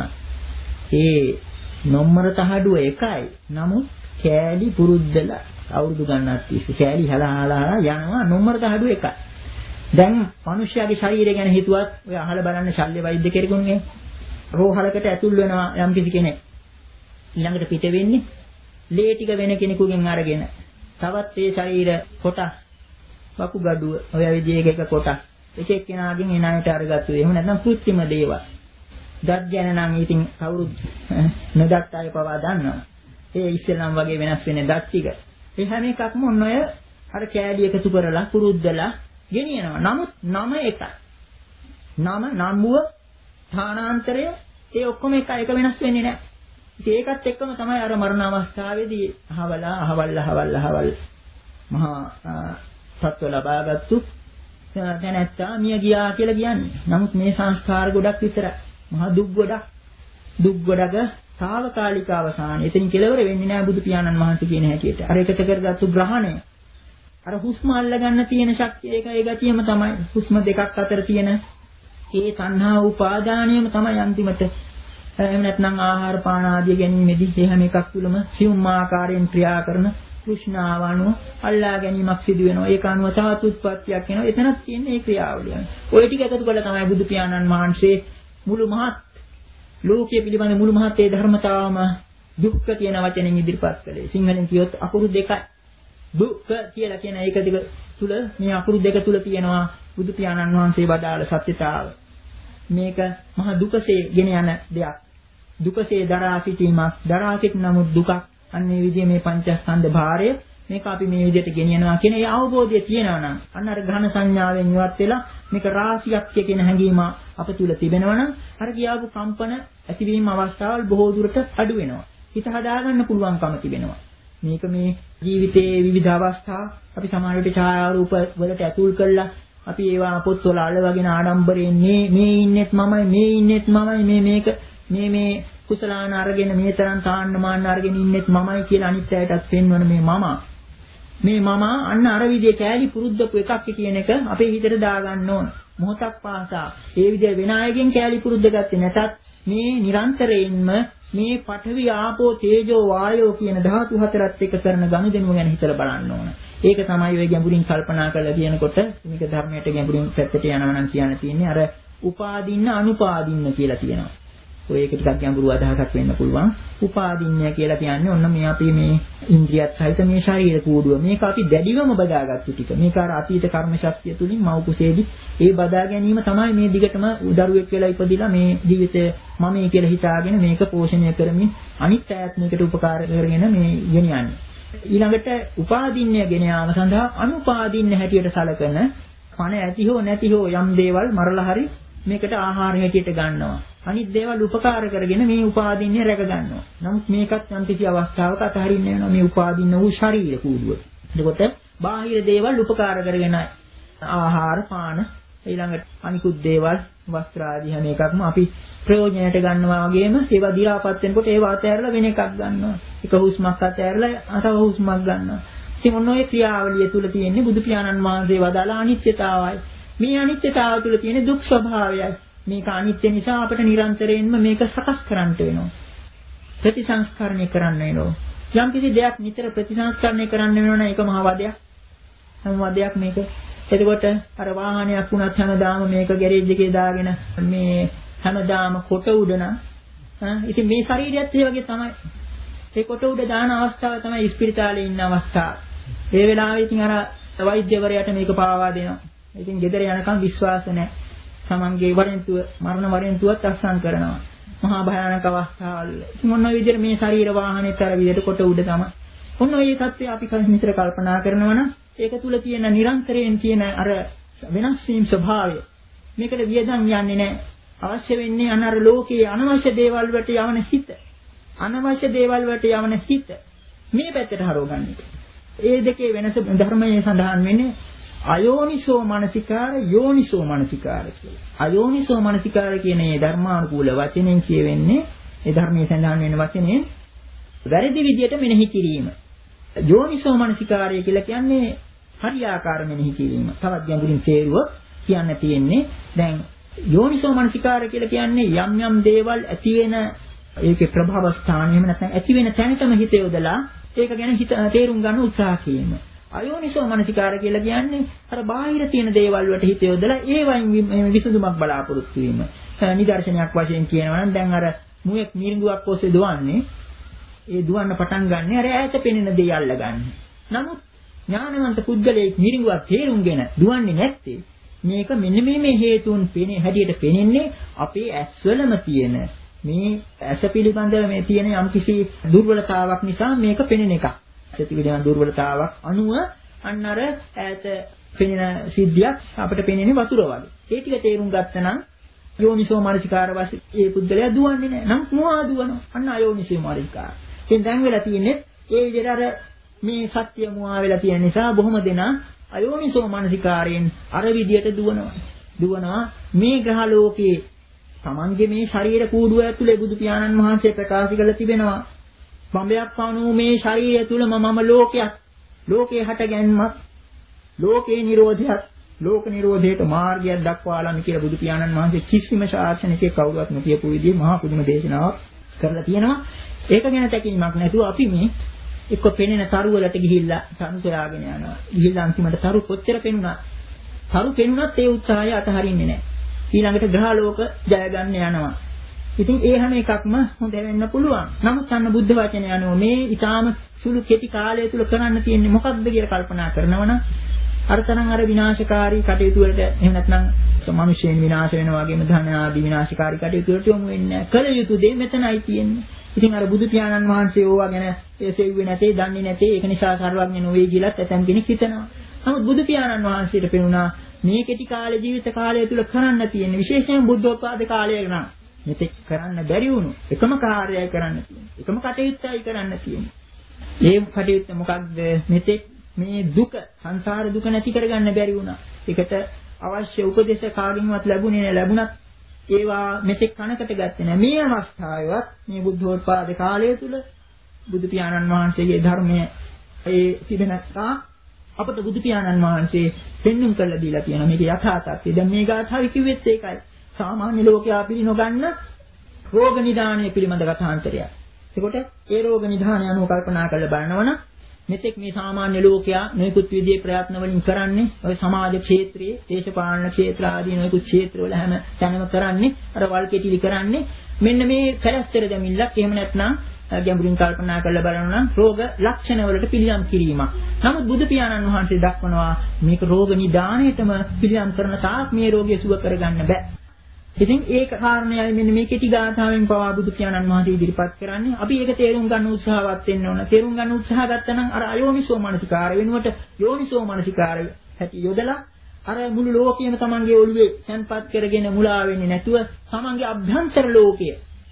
ඒ නොම්බර තහඩුව එකයි. නමුත් කෑලි පුරුද්දලා අවුරුදු ගණනක් තිස්සේ කෑලි හලහලා යනවා නොම්බර තහඩුව එකයි. දැන් මිනිස්යාගේ ශරීරය ගැන හිතුවත් ඔය අහලා බලන්න ශල්‍ය වෛද්‍ය කෙනෙකුගේ රෝහලකට ඇතුල් වෙනවා යම් කිසි කෙනෙක්. ඊළඟට පිට වෙන්නේ ලේ ටික වෙන කෙනෙකුගෙන් අරගෙන තවත් ඒ ශරීර කොටස් වකුගඩුව ඔය විදිහේ එක කොටස් එක එක්කෙනාගෙන් එන අයට අරගත්තු. එහෙම නැත්නම් කෘත්‍රිම දේවල්. දත් ගැන නම් ඉතින් කවුරුත් නොදත් අය පවා දන්නවා. ඒ ඉස්සෙල්ලාම වගේ වෙනස් වෙන්නේ දත් ටික. ඒ හැම එකක්ම ඔන්න ඔය අර කෑලි එකතු කරලා පුරුද්දලා ගෙනියනවා. නමුත් නම එකයි. නම නම්බුව ස්ථානාන්තරය ඒ ඔක්කොම එක එක වෙනස් වෙන්නේ නැහැ. ඉතින් ඒකත් එක්කම තමයි අර මරණ අවස්ථාවේදී අහවලා අහවල් අහවල් අහවල් මහා සත්ව ලබාගත්තු තැනැත්තා මිය ගියා කියලා කියන්නේ. නමුත් මේ සංස්කාර ගොඩක් විතරයි. මහා දුක් ගොඩක්. දුක් ගොඩක తాවකාලික අවසානය. එතනින් කෙලවර වෙන්නේ නැහැ බුදු පියාණන් වහන්සේ කියන හැටියට. අර එකත කරගත්තු ග්‍රහණය. අර හුස්ම අල්ල ගන්න තියෙන ශක්තිය ඒක ඒ ගතියම තමයි. හුස්ම දෙකක් අතර තියෙන ඒ තණ්හා උපාදානියම තමයි අන්තිමට එහෙම නැත්නම් ආහාර පාන ආදිය ගැනීමේදී ඒ හැම එකක් තුළම සියුම් ආකාරයෙන් ක්‍රියා කරන කෘෂ්ණාව අනුව අල්ලා ගැනීමක් සිදු වෙනවා. ඒක අනුව තවත් උත්පත්තියක් එනවා. එතනක් තියෙන්නේ ඒ ක්‍රියාවලිය. ඔය ටික එකතු කරලා තමයි බුදු පියාණන් වහන්සේ මුළු මහත් ලෝකයේ පිළිබඳ මුළු මහත් ඒ ධර්මතාවම දුක්ඛ කියන වචනෙන් ඉදිරිපත් කළේ. සිංහලෙන් කියොත් අකුරු දෙකයි. දුක්ඛ කියලා කියන ඒක දෙක තුල මේ අකුරු දෙක තුල තියෙනවා බුදු පියාණන් වහන්සේ වදාළ සත්‍යතාව. මේක මහ දුකසේ ගෙන යන දෙයක්. දුකසේ දරා සිටීමක්. දරා සිටින නමුත් දුකක්. අන්න මේ විදිහේ මේ පංචස්කන්ධ භාරය මේක අපි මේ විදිහට ගෙනියනවා කියන ඒ අවබෝධය තියෙනවා නම් අන්න අර ඝන සංඥාවෙන් ඉවත් වෙලා මේක රාශියක් කියන හැඟීම අප තුල තිබෙනවා නම් අර කියාපු කම්පන ඇතිවීම අවස්ථාවල් බොහෝ දුරට අඩු වෙනවා. හිත හදාගන්න පුළුවන්කම තිබෙනවා. මේක මේ ජීවිතයේ විවිධ අවස්ථා අපි සමාන විට ඡායාරූප වලට ඇතුල් කරලා අපි ඒවා පොත්වල අලවගෙන ආඩම්බරයෙන් මේ මේ ඉන්නෙත් මමයි මේ ඉන්නෙත් මමයි මේ මේක මේ මේ කුසලාන අරගෙන මේ තරම් තාන්න මාන්න අරගෙන ඉන්නෙත් මමයි කියලා අනිත් අයටත් පෙන්වන මේ මම මේ මම අන්න අර විදිහේ කෑලි පුරුද්දපු එකක් කියන එක අපේ හිතට දාගන්න ඕන. මොහොතක් පාසා ඒ විදිහ වෙන අයගෙන් කෑලි පුරුද්ද ගත්තේ නැතත් මේ නිරන්තරයෙන්ම මේ පඨවි ආපෝ තේජෝ වායෝ කියන ධාතු හතරත් එක්ක කරන ගනුදෙනුව ගැන හිතලා බලන්න ඕන. ඒක තමයි ඔය ගැඹුරින් කල්පනා කරලා කියනකොට මේක ධර්මයට ගැඹුරින් පැත්තට යනවා නම් කියන්න තියෙන්නේ අර උපාදින්න අනුපාදින්න කියලා කියනවා. ඔය ඒක ටිකක් ගැඹුරු අදහසක් වෙන්න පුළුවන්. උපාදින්න කියලා කියන්නේ ඔන්න මේ අපේ මේ ඉන්ද්‍රියත් සහිත මේ ශරීර කූඩුව. මේක අපි දැඩිවම බදාගත්තු ටික. මේක අර අතීත කර්ම ශක්තිය තුලින් මව් කුසේදී ඒ බදා ගැනීම තමයි මේ දිගටම දරුවෙක් වෙලා ඉපදිලා මේ ජීවිතේ මමයි කියලා හිතාගෙන මේක පෝෂණය කරමින් අනිත් අයත් මේකට උපකාර කරගෙන මේ ගෙනියන්නේ. ඊළඟට උපාදින්න ගෙන යාම සඳහා අනුපාදින්න හැටියට සැලකන පණ ඇති හෝ නැති හෝ යම් දේවල් මරලා හරි මේකට ආහාර හැටියට ගන්නවා. අනිත් දේවල් උපකාර කරගෙන මේ උපාදින්නේ රැක ගන්නවා. නමුත් මේකත් යම් කිසි අවස්ථාවක අතහරින්න වෙනවා මේ උපාදින්න වූ ශරීර කූඩුව. එතකොට බාහිර දේවල් උපකාර කරගෙන ආහාර පාන ඊළඟට අනිකුත් දේවල් වස්ත්‍ර ආදී හැම එකක්ම අපි ප්‍රයෝජනයට ගන්නවා වගේම ඒවා දිලාපත් වෙනකොට ඒවා අතහැරලා වෙන එකක් ගන්නවා. එක හුස්මක් අතහැරලා තව හුස්මක් ගන්නවා. ඉතින් ඔන්න ඔය ක්‍රියාවලිය තුල තියෙන්නේ බුදු පියාණන් වහන්සේ වදාළ අනිත්‍යතාවයි. මේ අනිත්‍යතාව තුල තියෙන දුක් ස්වභාවයයි. මේක අනිත්‍ය නිසා අපිට නිරන්තරයෙන්ම මේක සකස් කරන්නට වෙනවා. ප්‍රතිසංස්කරණය කරන්න වෙනවා. යම් කිසි දෙයක් නිතර ප්‍රතිසංස්කරණය කරන්න වෙනවනේ ඒක මහ වදයක්. හැම වදයක් මේක. එතකොට අර වාහනයක් වුණත් හැමදාම මේක ගෑරේජ් එකේ දාගෙන මේ හැමදාම කොට උඩ නම් ඉතින් මේ ශරීරයත් ඒ වගේ තමයි. ඒ කොට උඩ දාන අවස්ථාව තමයි ස්පිරිතාලේ ඉන්න අවස්ථාව. ඒ වෙලාවේ ඉතින් අර වෛද්‍යවරයාට මේක පාවා දෙනවා. ඉතින් ගෙදර යනකම් විශ්වාස නැහැ. තමන්ගේ වරෙන්තුව මරණ වරෙන්තුවත් අත්සන් කරනවා. මහා භයානක අවස්ථාවල්. ඉතින් මොන විදිහට මේ ශරීර වාහනේත් අර විදිහට කොට උඩ තමයි. ඔන්න ඔය தත්ත්වය අපි කලින්තර කල්පනා කරනවා නම් ඒක තුල තියෙන නිරන්තරයෙන් තියෙන අර වෙනස් වීම ස්වභාවය මේකට වියදම් යන්නේ නැහැ. අවශ්‍ය වෙන්නේ අනර ලෝකයේ අනවශ්‍ය දේවල් වලට යවන හිත. අනවශ්‍ය දේවල් වලට යවන හිත. මේ පැත්තට හරවගන්න එක. ඒ දෙකේ වෙනස ධර්මයේ සඳහන් වෙන්නේ අයෝනිසෝ මනසිකාර යෝනිසෝ මනසිකාර කියලා. අයෝනිසෝ මනසිකාර කියන මේ ධර්මානුකූල වචනෙන් කියවෙන්නේ ඒ ධර්මයේ සඳහන් වෙන වචනේ වැරදි විදියට මෙනෙහි කිරීම. යෝනිසෝ මනසිකාරය කියලා කියන්නේ හරියාකාර මෙනෙහි කිරීම. තවත් ගැඹුරින් තේරුවොත් කියන්න තියෙන්නේ දැන් යෝනිසෝ මනසිකාරය කියලා කියන්නේ යම් යම් දේවල් ඇති වෙන ඒකේ ප්‍රභව ස්ථාන එහෙම නැත්නම් ඇති වෙන තැනටම හිත යොදලා ඒක ගැන හිත තේරුම් ගන්න උත්සාහ කිරීම. අයෝනිසෝ මනසිකාරය කියලා කියන්නේ අර බාහිර තියෙන දේවල් වලට හිත යොදලා ඒවයින් විසඳුමක් බලාපොරොත්තු වීම. නිදර්ශනයක් වශයෙන් කියනවා නම් දැන් අර මුවෙක් නිරිඟුවක් ඔස්සේ දුවන්නේ ඒ දුවන්න පටන් ගන්න අර ඈත පෙනෙන දේ අල්ලගන්න. නමුත් ඥානවන්ත පුද්ගලයෙක් නිරිඟුවක් තේරුම්ගෙන දුවන්නේ නැත්තේ මේක මෙන්න මේ මේ හේතුන් පෙනේ හැටියට පෙනෙන්නේ අපේ ඇස්වලම තියෙන මේ ඇස පිළිබඳව මේ තියෙන යම්කිසි දුර්වලතාවක් නිසා මේක පෙනෙන එකක්. ඇස පිළිබඳ දුර්වලතාවක් අනුව අන්න අර ඈත පෙනෙන සිද්ධියක් අපිට පෙනෙන්නේ වතුර වගේ. ඒ ටික තේරුම් ගත්තනම් යෝනිසෝ මනසිකාර වශයෙන් ඒ පුද්ගලයා දුවන්නේ නැහැ. නම් මොනවා දුවනවා? අන්න අයෝනිසෝ මනසිකාර. ඉතින් දැන් වෙලා තියෙන්නේ ඒ විදිහට අර මේ සත්‍ය මොවා වෙලා තියෙන නිසා බොහොම දෙනා අයෝනිසෝ මනසිකාරයෙන් අර විදියට දුවනවා. දුවනවා මේ ග්‍රහ ලෝකයේ තමන්ගේ මේ ශරීර කූඩුව ඇතුලේ බුදු පියාණන් වහන්සේ ප්‍රකාශ කළ තිබෙනවා. බඹයක් පවණු මේ ශරීරය තුලම මම ලෝකයක්. ලෝකේ හට ගැනීමක්, ලෝකේ නිරෝධයක්, ලෝක නිරෝධයට මාර්ගයක් දක්වාලාම කියලා බුදු පියාණන් වහන්සේ කිසිම ශාසනිකේ කවුරුවත් නොකියපු විදිහේ මහා පුදුම දේශනාවක් කරලා තියෙනවා. ඒක ගැන තැකීමක් නැතුව අපි මේ එක්ක පෙනෙන තරු වලට ගිහිල්ලා තරු සොයාගෙන යනවා. ගිහිල්ලා අන්තිමට තරු කොච්චර පෙනුණා. තරු පෙනුණත් ඒ උත්සාහය අතහරින්නේ නැහැ. ඊළඟට ග්‍රහ ලෝක ජය ගන්න යනවා. ඉතින් ඒ හැම එකක්ම හොඳ වෙන්න පුළුවන්. නමුත් අන්න බුද්ධ වචනය අනුව මේ ඊටාම සුළු කෙටි කාලය තුල කරන්න තියෙන්නේ මොකක්ද කියලා කල්පනා කරනවනම් අරතරන් අර විනාශකාරී කටයුතු වලට එහෙම නැත්නම් මිනිස්යන් විනාශ වෙනවා වගේම ධන ආදී විනාශකාරී කටයුතු වලට යොමු වෙන්නේ නැහැ. කල යුතු දේ මෙතනයි තියෙන්නේ. ඉතින් අර බුදු පියාණන් වහන්සේ ඕවා ගැන එසෙව්වේ නැතේ, දන්නේ නැතේ, ඒක නිසා සර්වඥ නොවේ කියලාත් ඇතන් කෙනෙක් හිතනවා. නමුත් බුදු පියාණන් වහන්සේට පෙනුණා මේ කෙටි කාලේ ජීවිත කාලය තුල කරන්න තියෙන විශේෂයෙන් බුද්ධෝත්පාද කාලය නම් මෙතෙක් කරන්න බැරි වුණු එකම කාර්යයයි කරන්න තියෙන්නේ. එකම කටයුත්තයි කරන්න තියෙන්නේ. ඒ කටයුත්ත මොකක්ද? මෙතෙක් මේ දුක, සංසාර දුක නැති කරගන්න බැරි වුණා. ඒකට අවශ්‍ය උපදේශ කාගෙන්වත් ලැබුණේ නැහැ. ලැබුණත් ඒවා මෙතෙක් කනකට ගත්තේ නැහැ. මේ අවස්ථාවේවත් මේ බුද්ධෝත්පාද කාලය තුල බුදු පියාණන් වහන්සේගේ ධර්මයේ ඒ තිබෙනකා අපට බුදු පියාණන් වහන්සේ පෙන්눔 කරලා දීලා තියෙනවා. මේක යථා තත්ත්වය. දැන් මේ ගාථාවේ කිව්වෙත් ඒකයි. සාමාන්‍ය ලෝකයා පිළිනොගන්න රෝග නිදානය පිළිබඳ කථාන්තරයක්. එතකොට ඒ රෝග නිදානය අනුව කල්පනා කරලා බලනවනම් මෙතෙක් මේ සාමාන්‍ය ලෝකයා නොයෙකුත් විදිහේ ප්‍රයත්න වලින් කරන්නේ ඔය සමාජ ක්ෂේත්‍රයේ, දේශපාලන ක්ෂේත්‍ර ආදී නොයෙකුත් ක්ෂේත්‍රවල හැම තැනම කරන්නේ අර වල් කෙටිලි කරන්නේ මෙන්න මේ පැලැස්තර දෙමිල්ලක්. එහෙම නැත්නම් ගැඹුරින් කල්පනා කරලා බලනවා නම් රෝග ලක්ෂණ වලට පිළියම් කිරීමක්. නමුත් බුදු පියාණන් වහන්සේ දක්වනවා මේක රෝග නිදානයටම පිළියම් කරන තාක් මේ රෝගය සුව කරගන්න බෑ. ඉතින් ඒක කාරණේයි මෙන්න මේ කෙටි ගාථාවෙන් පවා බුදු පියාණන් වහන්සේ ඉදිරිපත් කරන්නේ. අපි ඒක තේරුම් ගන්න උත්සාහවත් වෙන්න ඕන. තේරුම් ගන්න උත්සාහ ගත්තා නම් අර අයෝනිසෝ මනසිකාර වෙනුවට යෝනිසෝ මනසිකාර හැටි යොදලා අර මුළු ලෝකයම තමන්ගේ ඔළුවේ තැන්පත් කරගෙන මුලා වෙන්නේ නැතුව තමන්ගේ අභ්‍යන්තර ලෝකය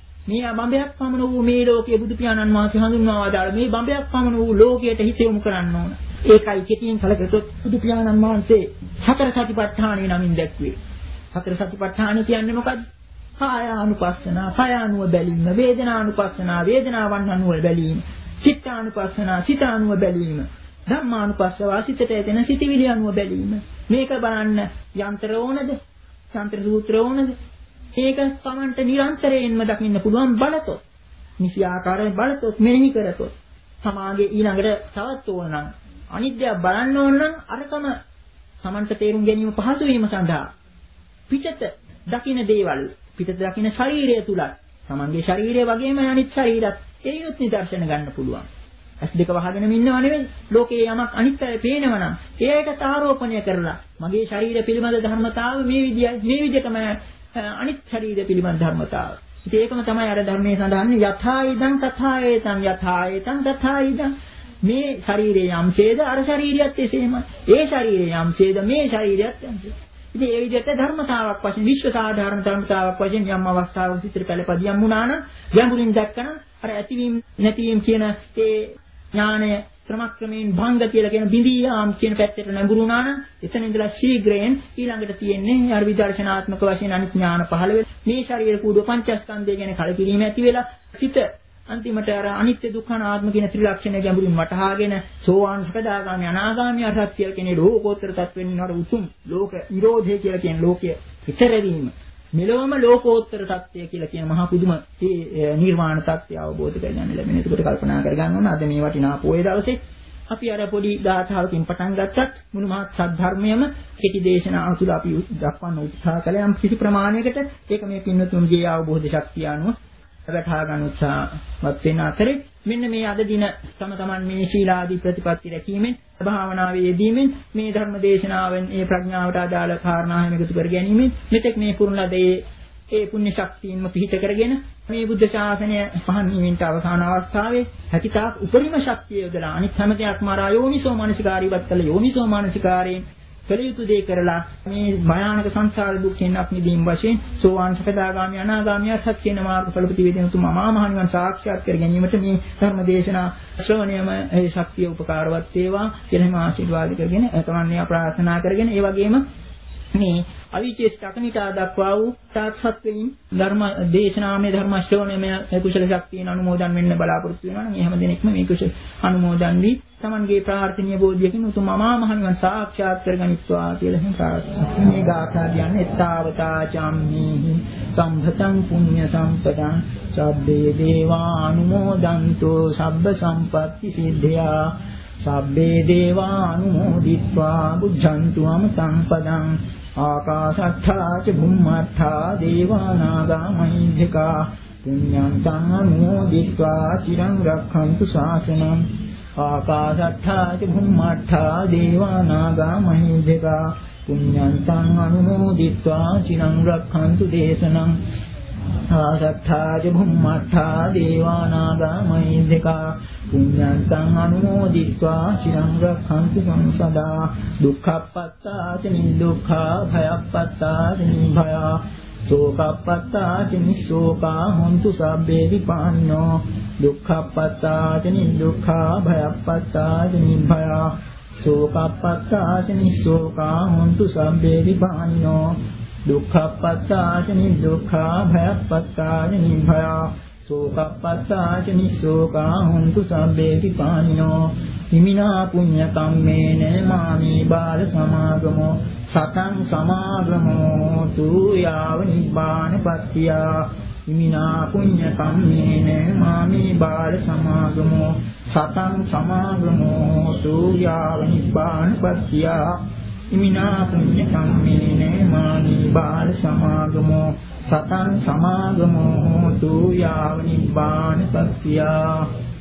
මේ බඹයක් පමණ වූ මේ ලෝකයේ බුදු පියාණන් වහන්සේ හඳුන්වා වදාළ මේ බඹයක් පමණ වූ ලෝකයට හිත යොමු කරන්න ඕන. ඒකයි කෙටියෙන් කලකතොත් බුදු පියාණන් වහන්සේ සතර සතිපට්ඨානය නමින් දැක්වේ. සතර සතිපට්ඨාන කියන්නේ මොකද්ද? කායානුපස්සනා, කායානුව බැලීම, වේදනානුපස්සනා, වේදනාවන් අනුව බැලීම, චිත්තානුපස්සනා, චිත්තානුව බැලීම, ධම්මානුපස්සවා, සිතට ඇතෙන සිතිවිලි අනුව බැලීම. මේක බලන්න යන්ත්‍ර ඕනද? යන්ත්‍ර සූත්‍ර ඕනද? ඒක තමන්ට නිරන්තරයෙන්ම දකින්න පුළුවන් බලතොත්. නිසි ආකාරයෙන් බලතොත්, මෙනෙහි කරතොත්. සමාගයේ ඊළඟට තවත් ඕන නම් අනිත්‍ය බලන්න ඕන නම් අරකම තමන්ට තේරුම් ගැනීම පහසු වීම සඳහා පිටත දකින්න දේවල්, පිටත දකින්න ශරීරය තුලත්, තමන්ගේ ශරීරය වගේම අනිත් ශරීරත් ඒනොත් නිදර්ශන ගන්න පුළුවන්. ඇස් දෙක වහගෙන ඉන්නව නෙවෙයි. ලෝකයේ යමක් අනිත්‍යය පේනවනම් ඒකට ආරෝපණය කරලා මගේ ශරීර පිළිබඳ ධර්මතාව මේ විදියයි, මේ විදිහටම අනිත් ශරීර පිළිබඳ ධර්මතාව. ඉතින් ඒකම තමයි අර ධර්මයේ සඳහන් යථා ඉදං තථා ඒතං යථා ඒතං තථා ඉදං. මේ ශරීරයේ යම්සේද අර ශරීරයත් එසේමයි. ඒ ශරීරයේ යම්සේද මේ ශරීරයත් යම්සේද. ඉතින් ඒ විදිහට ධර්මතාවක් වශයෙන් විශ්ව සාධාරණ ධර්මතාවක් වශයෙන් යම් අවස්ථාවක සිතට පළපදියම් වුණා නම් ගැඹුරින් දැක්කනම් අර ඇතිවීම නැතිවීම කියන ඒ ඥානය ක්‍රමක්‍රමයෙන් භංග කියලා කියන බිඳියාම් කියන පැත්තට නැඹුරු වුණා නම් එතන ඉඳලා ශීඝ්‍රයෙන් ඊළඟට තියෙන්නේ අර විදර්ශනාත්මක වශයෙන් අනිත් ඥාන පහළ වෙලා මේ ශරීර කූඩුව පංචස්කන්ධය ගැන කලකිරීම ඇති වෙලා සිත අන්තිමට අර අනිත්‍ය දුක්ඛ අනාත්ම කියන ත්‍රිලක්ෂණය ගැඹුරින් වටහාගෙන සෝවාන් සකදාගාමී අනාගාමී අරහත් කියලා කියන ලෝකෝත්තර තත්වෙන් නර උතුම් ලෝක නිරෝධය කියලා කියන ලෝකයේ ඊතරවීම මෙලොවම ලෝකෝත්තර තත්ත්වය කියලා කියන මහා පුදුම මේ නිර්වාණ තත්ත්වය අවබෝධ කරගන්න ලැබෙන. ඒකට කල්පනා කරගන්න ඕන අද මේ වටිනා පොයේ දවසේ අපි අර පොඩි ගාථාවකින් පටන් ගත්තත් මුළු මහත් සද්ධර්මයම කෙටි දේශනාව තුළ අපි දක්වන්න උත්සාහ කළා. යම් කිසි ප්‍රමාණයකට ඒක මේ පින්නතුන්ගේ අවබෝධ ශක්තිය අනුව වටහා ගන්න උත්සාහවත් වෙන අතරේ මෙන්න මේ අද දින තම තමන් මේ ශීලාදී ප්‍රතිපත්ති රැකීමෙන් භාවනාවේ යෙදීමෙන් මේ ධර්ම දේශනාවෙන් ඒ ප්‍රඥාවට අදාළ කාරණා හැම එකතු කර ගැනීමෙන් මෙතෙක් මේ පුරුණලද ඒ ඒ පුණ්‍ය ශක්තියින්ම පිහිට කරගෙන මේ බුද්ධ ශාසනය පහන් වීමට අවසාන අවස්ථාවේ හැකිතාක් උපරිම ශක්තිය යොදලා අනිත් හැම දෙයක්ම ආ යෝනිසෝ මානසිකාරීවත් කළ යෝනිසෝ මානසිකාරයෙන් කළ යුතු දේ කරලා මේ භයානක සංසාර දුක්ෙන් අප මිදීම වශයෙන් සෝවාන් සකදාගාමී අනාගාමී අරහත් කියන මාර්ගඵල ප්‍රතිවේදන තුම අමා මහ නිවන් සාක්ෂාත් කර ගැනීමට මේ ධර්ම දේශනා ශ්‍රවණයම ඒ ශක්තිය උපකාරවත් වේවා කියලා හිම ආශිර්වාද කරගෙන තමන්නේ ප්‍රාර්ථනා කරගෙන ඒ වගේම මේ අවිචේෂ්ඨ අකනිතා දක්වා වූ තාත්සත් වෙමින් ධර්ම දේශනාමය ධර්ම ශ්‍රවණයම කුසල ශක්තියන අනුමෝදන් වෙන්න බලාපොරොත්තු වෙනවා නම් ඒ හැම දිනෙකම මේ කුසල අනුමෝදන් වී තමන්ගේ ප්‍රාර්ථනීය බෝධියකින් උතුම් අමා මහ නිවන් සාක්ෂාත් කරගනිත්වා කියලා හිම ප්‍රාර්ථනා. මේ ගාථා කියන්නේ තාවතා චම්මි සම්භතං පුඤ්ඤ සම්පතං සබ්බේ දේවා අනුමෝදන්තෝ සබ්බ සම්පatti සිද්ධා සබ්බේ දේවා අනුමෝදිත්වා බුද්ධන්තු අමතං පදං ආකාශත්ථා ච බුම්මත්ථා දේවානාගා මහිද්దికා පුඤ්ඤන්තං අනුමෝදිत्वा චිරං රක්ඛන්තු ශාසනං ආකාශත්ථා ච බුම්මත්ථා දේවානාගා මහිද්దికා පුඤ්ඤන්තං අනුමෝදිत्वा චිරං රක්ඛන්තු දේශනං ආකාශත්ථා ච බුම්මත්ථා දේවානාගා මහිද්దికා පුඤ්ඤන්තං අනුමෝදිत्वा චිරං රක්ඛන්තු සංසදා දුක්ඛප්පත්තා ච නිදුක්ඛා භයප්පත්තා ච නිභයා සෝකප්පත්තා ච නිසෝකා හොන්තු සබ්බේ විපාන්නෝ දුක්ඛප්පත්තා ච නිදුක්ඛා භයප්පත්තා ච නිභයා සෝකප්පත්තා ච නිසෝකා හොන්තු සබ්බේ විපාන්නෝ දුක්ඛප්පත්තා ච නිදුක්ඛා භයප්පත්තා ච නිභයා සෝකප්පත්තා ච නිසෝකා හොන්තු සබ්බේ විපානිනෝ හිමිනා පුඤ්ඤ කම්මේන මාමි බාල සමාගමෝ සතං සමාගමෝ තු යාව නිබ්බානපත්තියා හිමිනා පුඤ්ඤ කම්මේන මාමි බාල සමාගමෝ සතං සමාගමෝ තු යාව නිබ්බානපත්තියා හිමිනා පුඤ්ඤ කම්මේන මාමි බාල සමාගමෝ සතං සමාගමෝ තු යාව නිබ්බානපත්තියා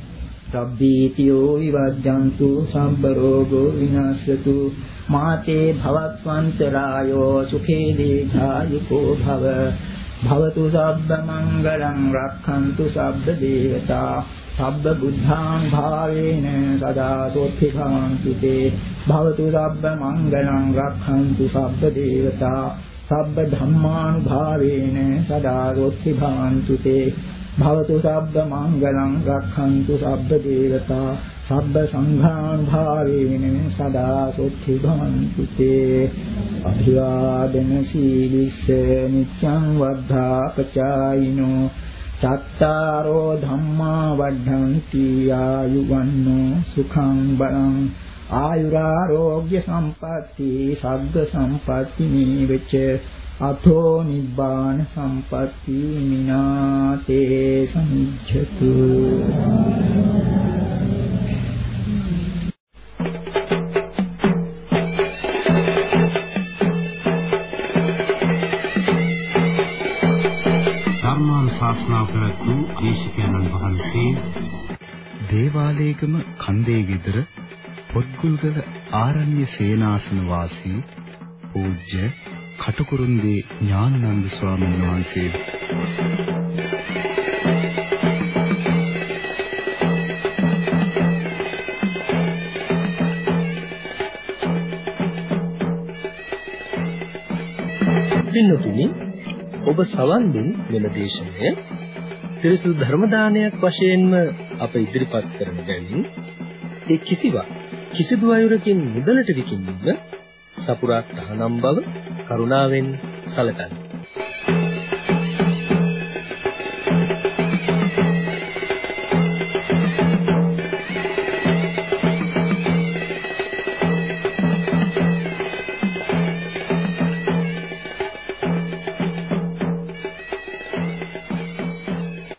සබ්බීතියෝ විවජ්ජන්තු සම්බ රෝගෝ විනාශතු මාතේ භවත්වන්තරායෝ සුඛේ දීඝායුකෝ භව භවතු සබ්බ මංගලං රක්ඛන්තු සබ්බ දේවතා සබ්බ බුද්ධාං භාවේන සදා සෝත්ති භවන්තු තේ භවතු සබ්බ මංගලං රක්ඛන්තු සබ්බ දේවතා සබ්බ ධම්මානුභාවේන සදා සෝත්ති භවන්තු තේ භවතු සබ්බ මංගලං රක්ඛන්තු සබ්බ දේවතා සබ්බ සංඝානුභාවේන සදා සොත්ති භවන්තු තේ අභිවාදන සීලිස්ස නිච්ඡං වද්ධා පචායිනෝ චත්තාරෝ ධම්මා වද්ධන්ති ආයුවන්නෝ සුඛං බලං ආයුරාෝග්‍ය සම්පatti සග්ග සම්පatti නීවච අතෝ නිබ්බාන සම්පatti මිනාතේ සමිච්ඡතු ධර්මානුශාසනා කරතු දේශකයන්න් වහන්සේ දේවාලේගම කන්දේ ගෙදර පොත්ගුල්ගල ආරණ්‍ය සේනාසන වාසී පූජ්‍ය කටුකුරුන්දී ඥානানন্দ ස්වාමීන් වහන්සේ පින්තුනි ඔබ සවන් දුන් මෙම දේශනය ත්‍රිසු ධර්ම දානයක් වශයෙන්ම අප ඉදිරිපත් කරන බැවින් ඒ කිසිවක් කිසිදු අයුරකින් මුදලට විකිණීම සපුරා තහනම් බව කරුණාවෙන් සැලකන්න.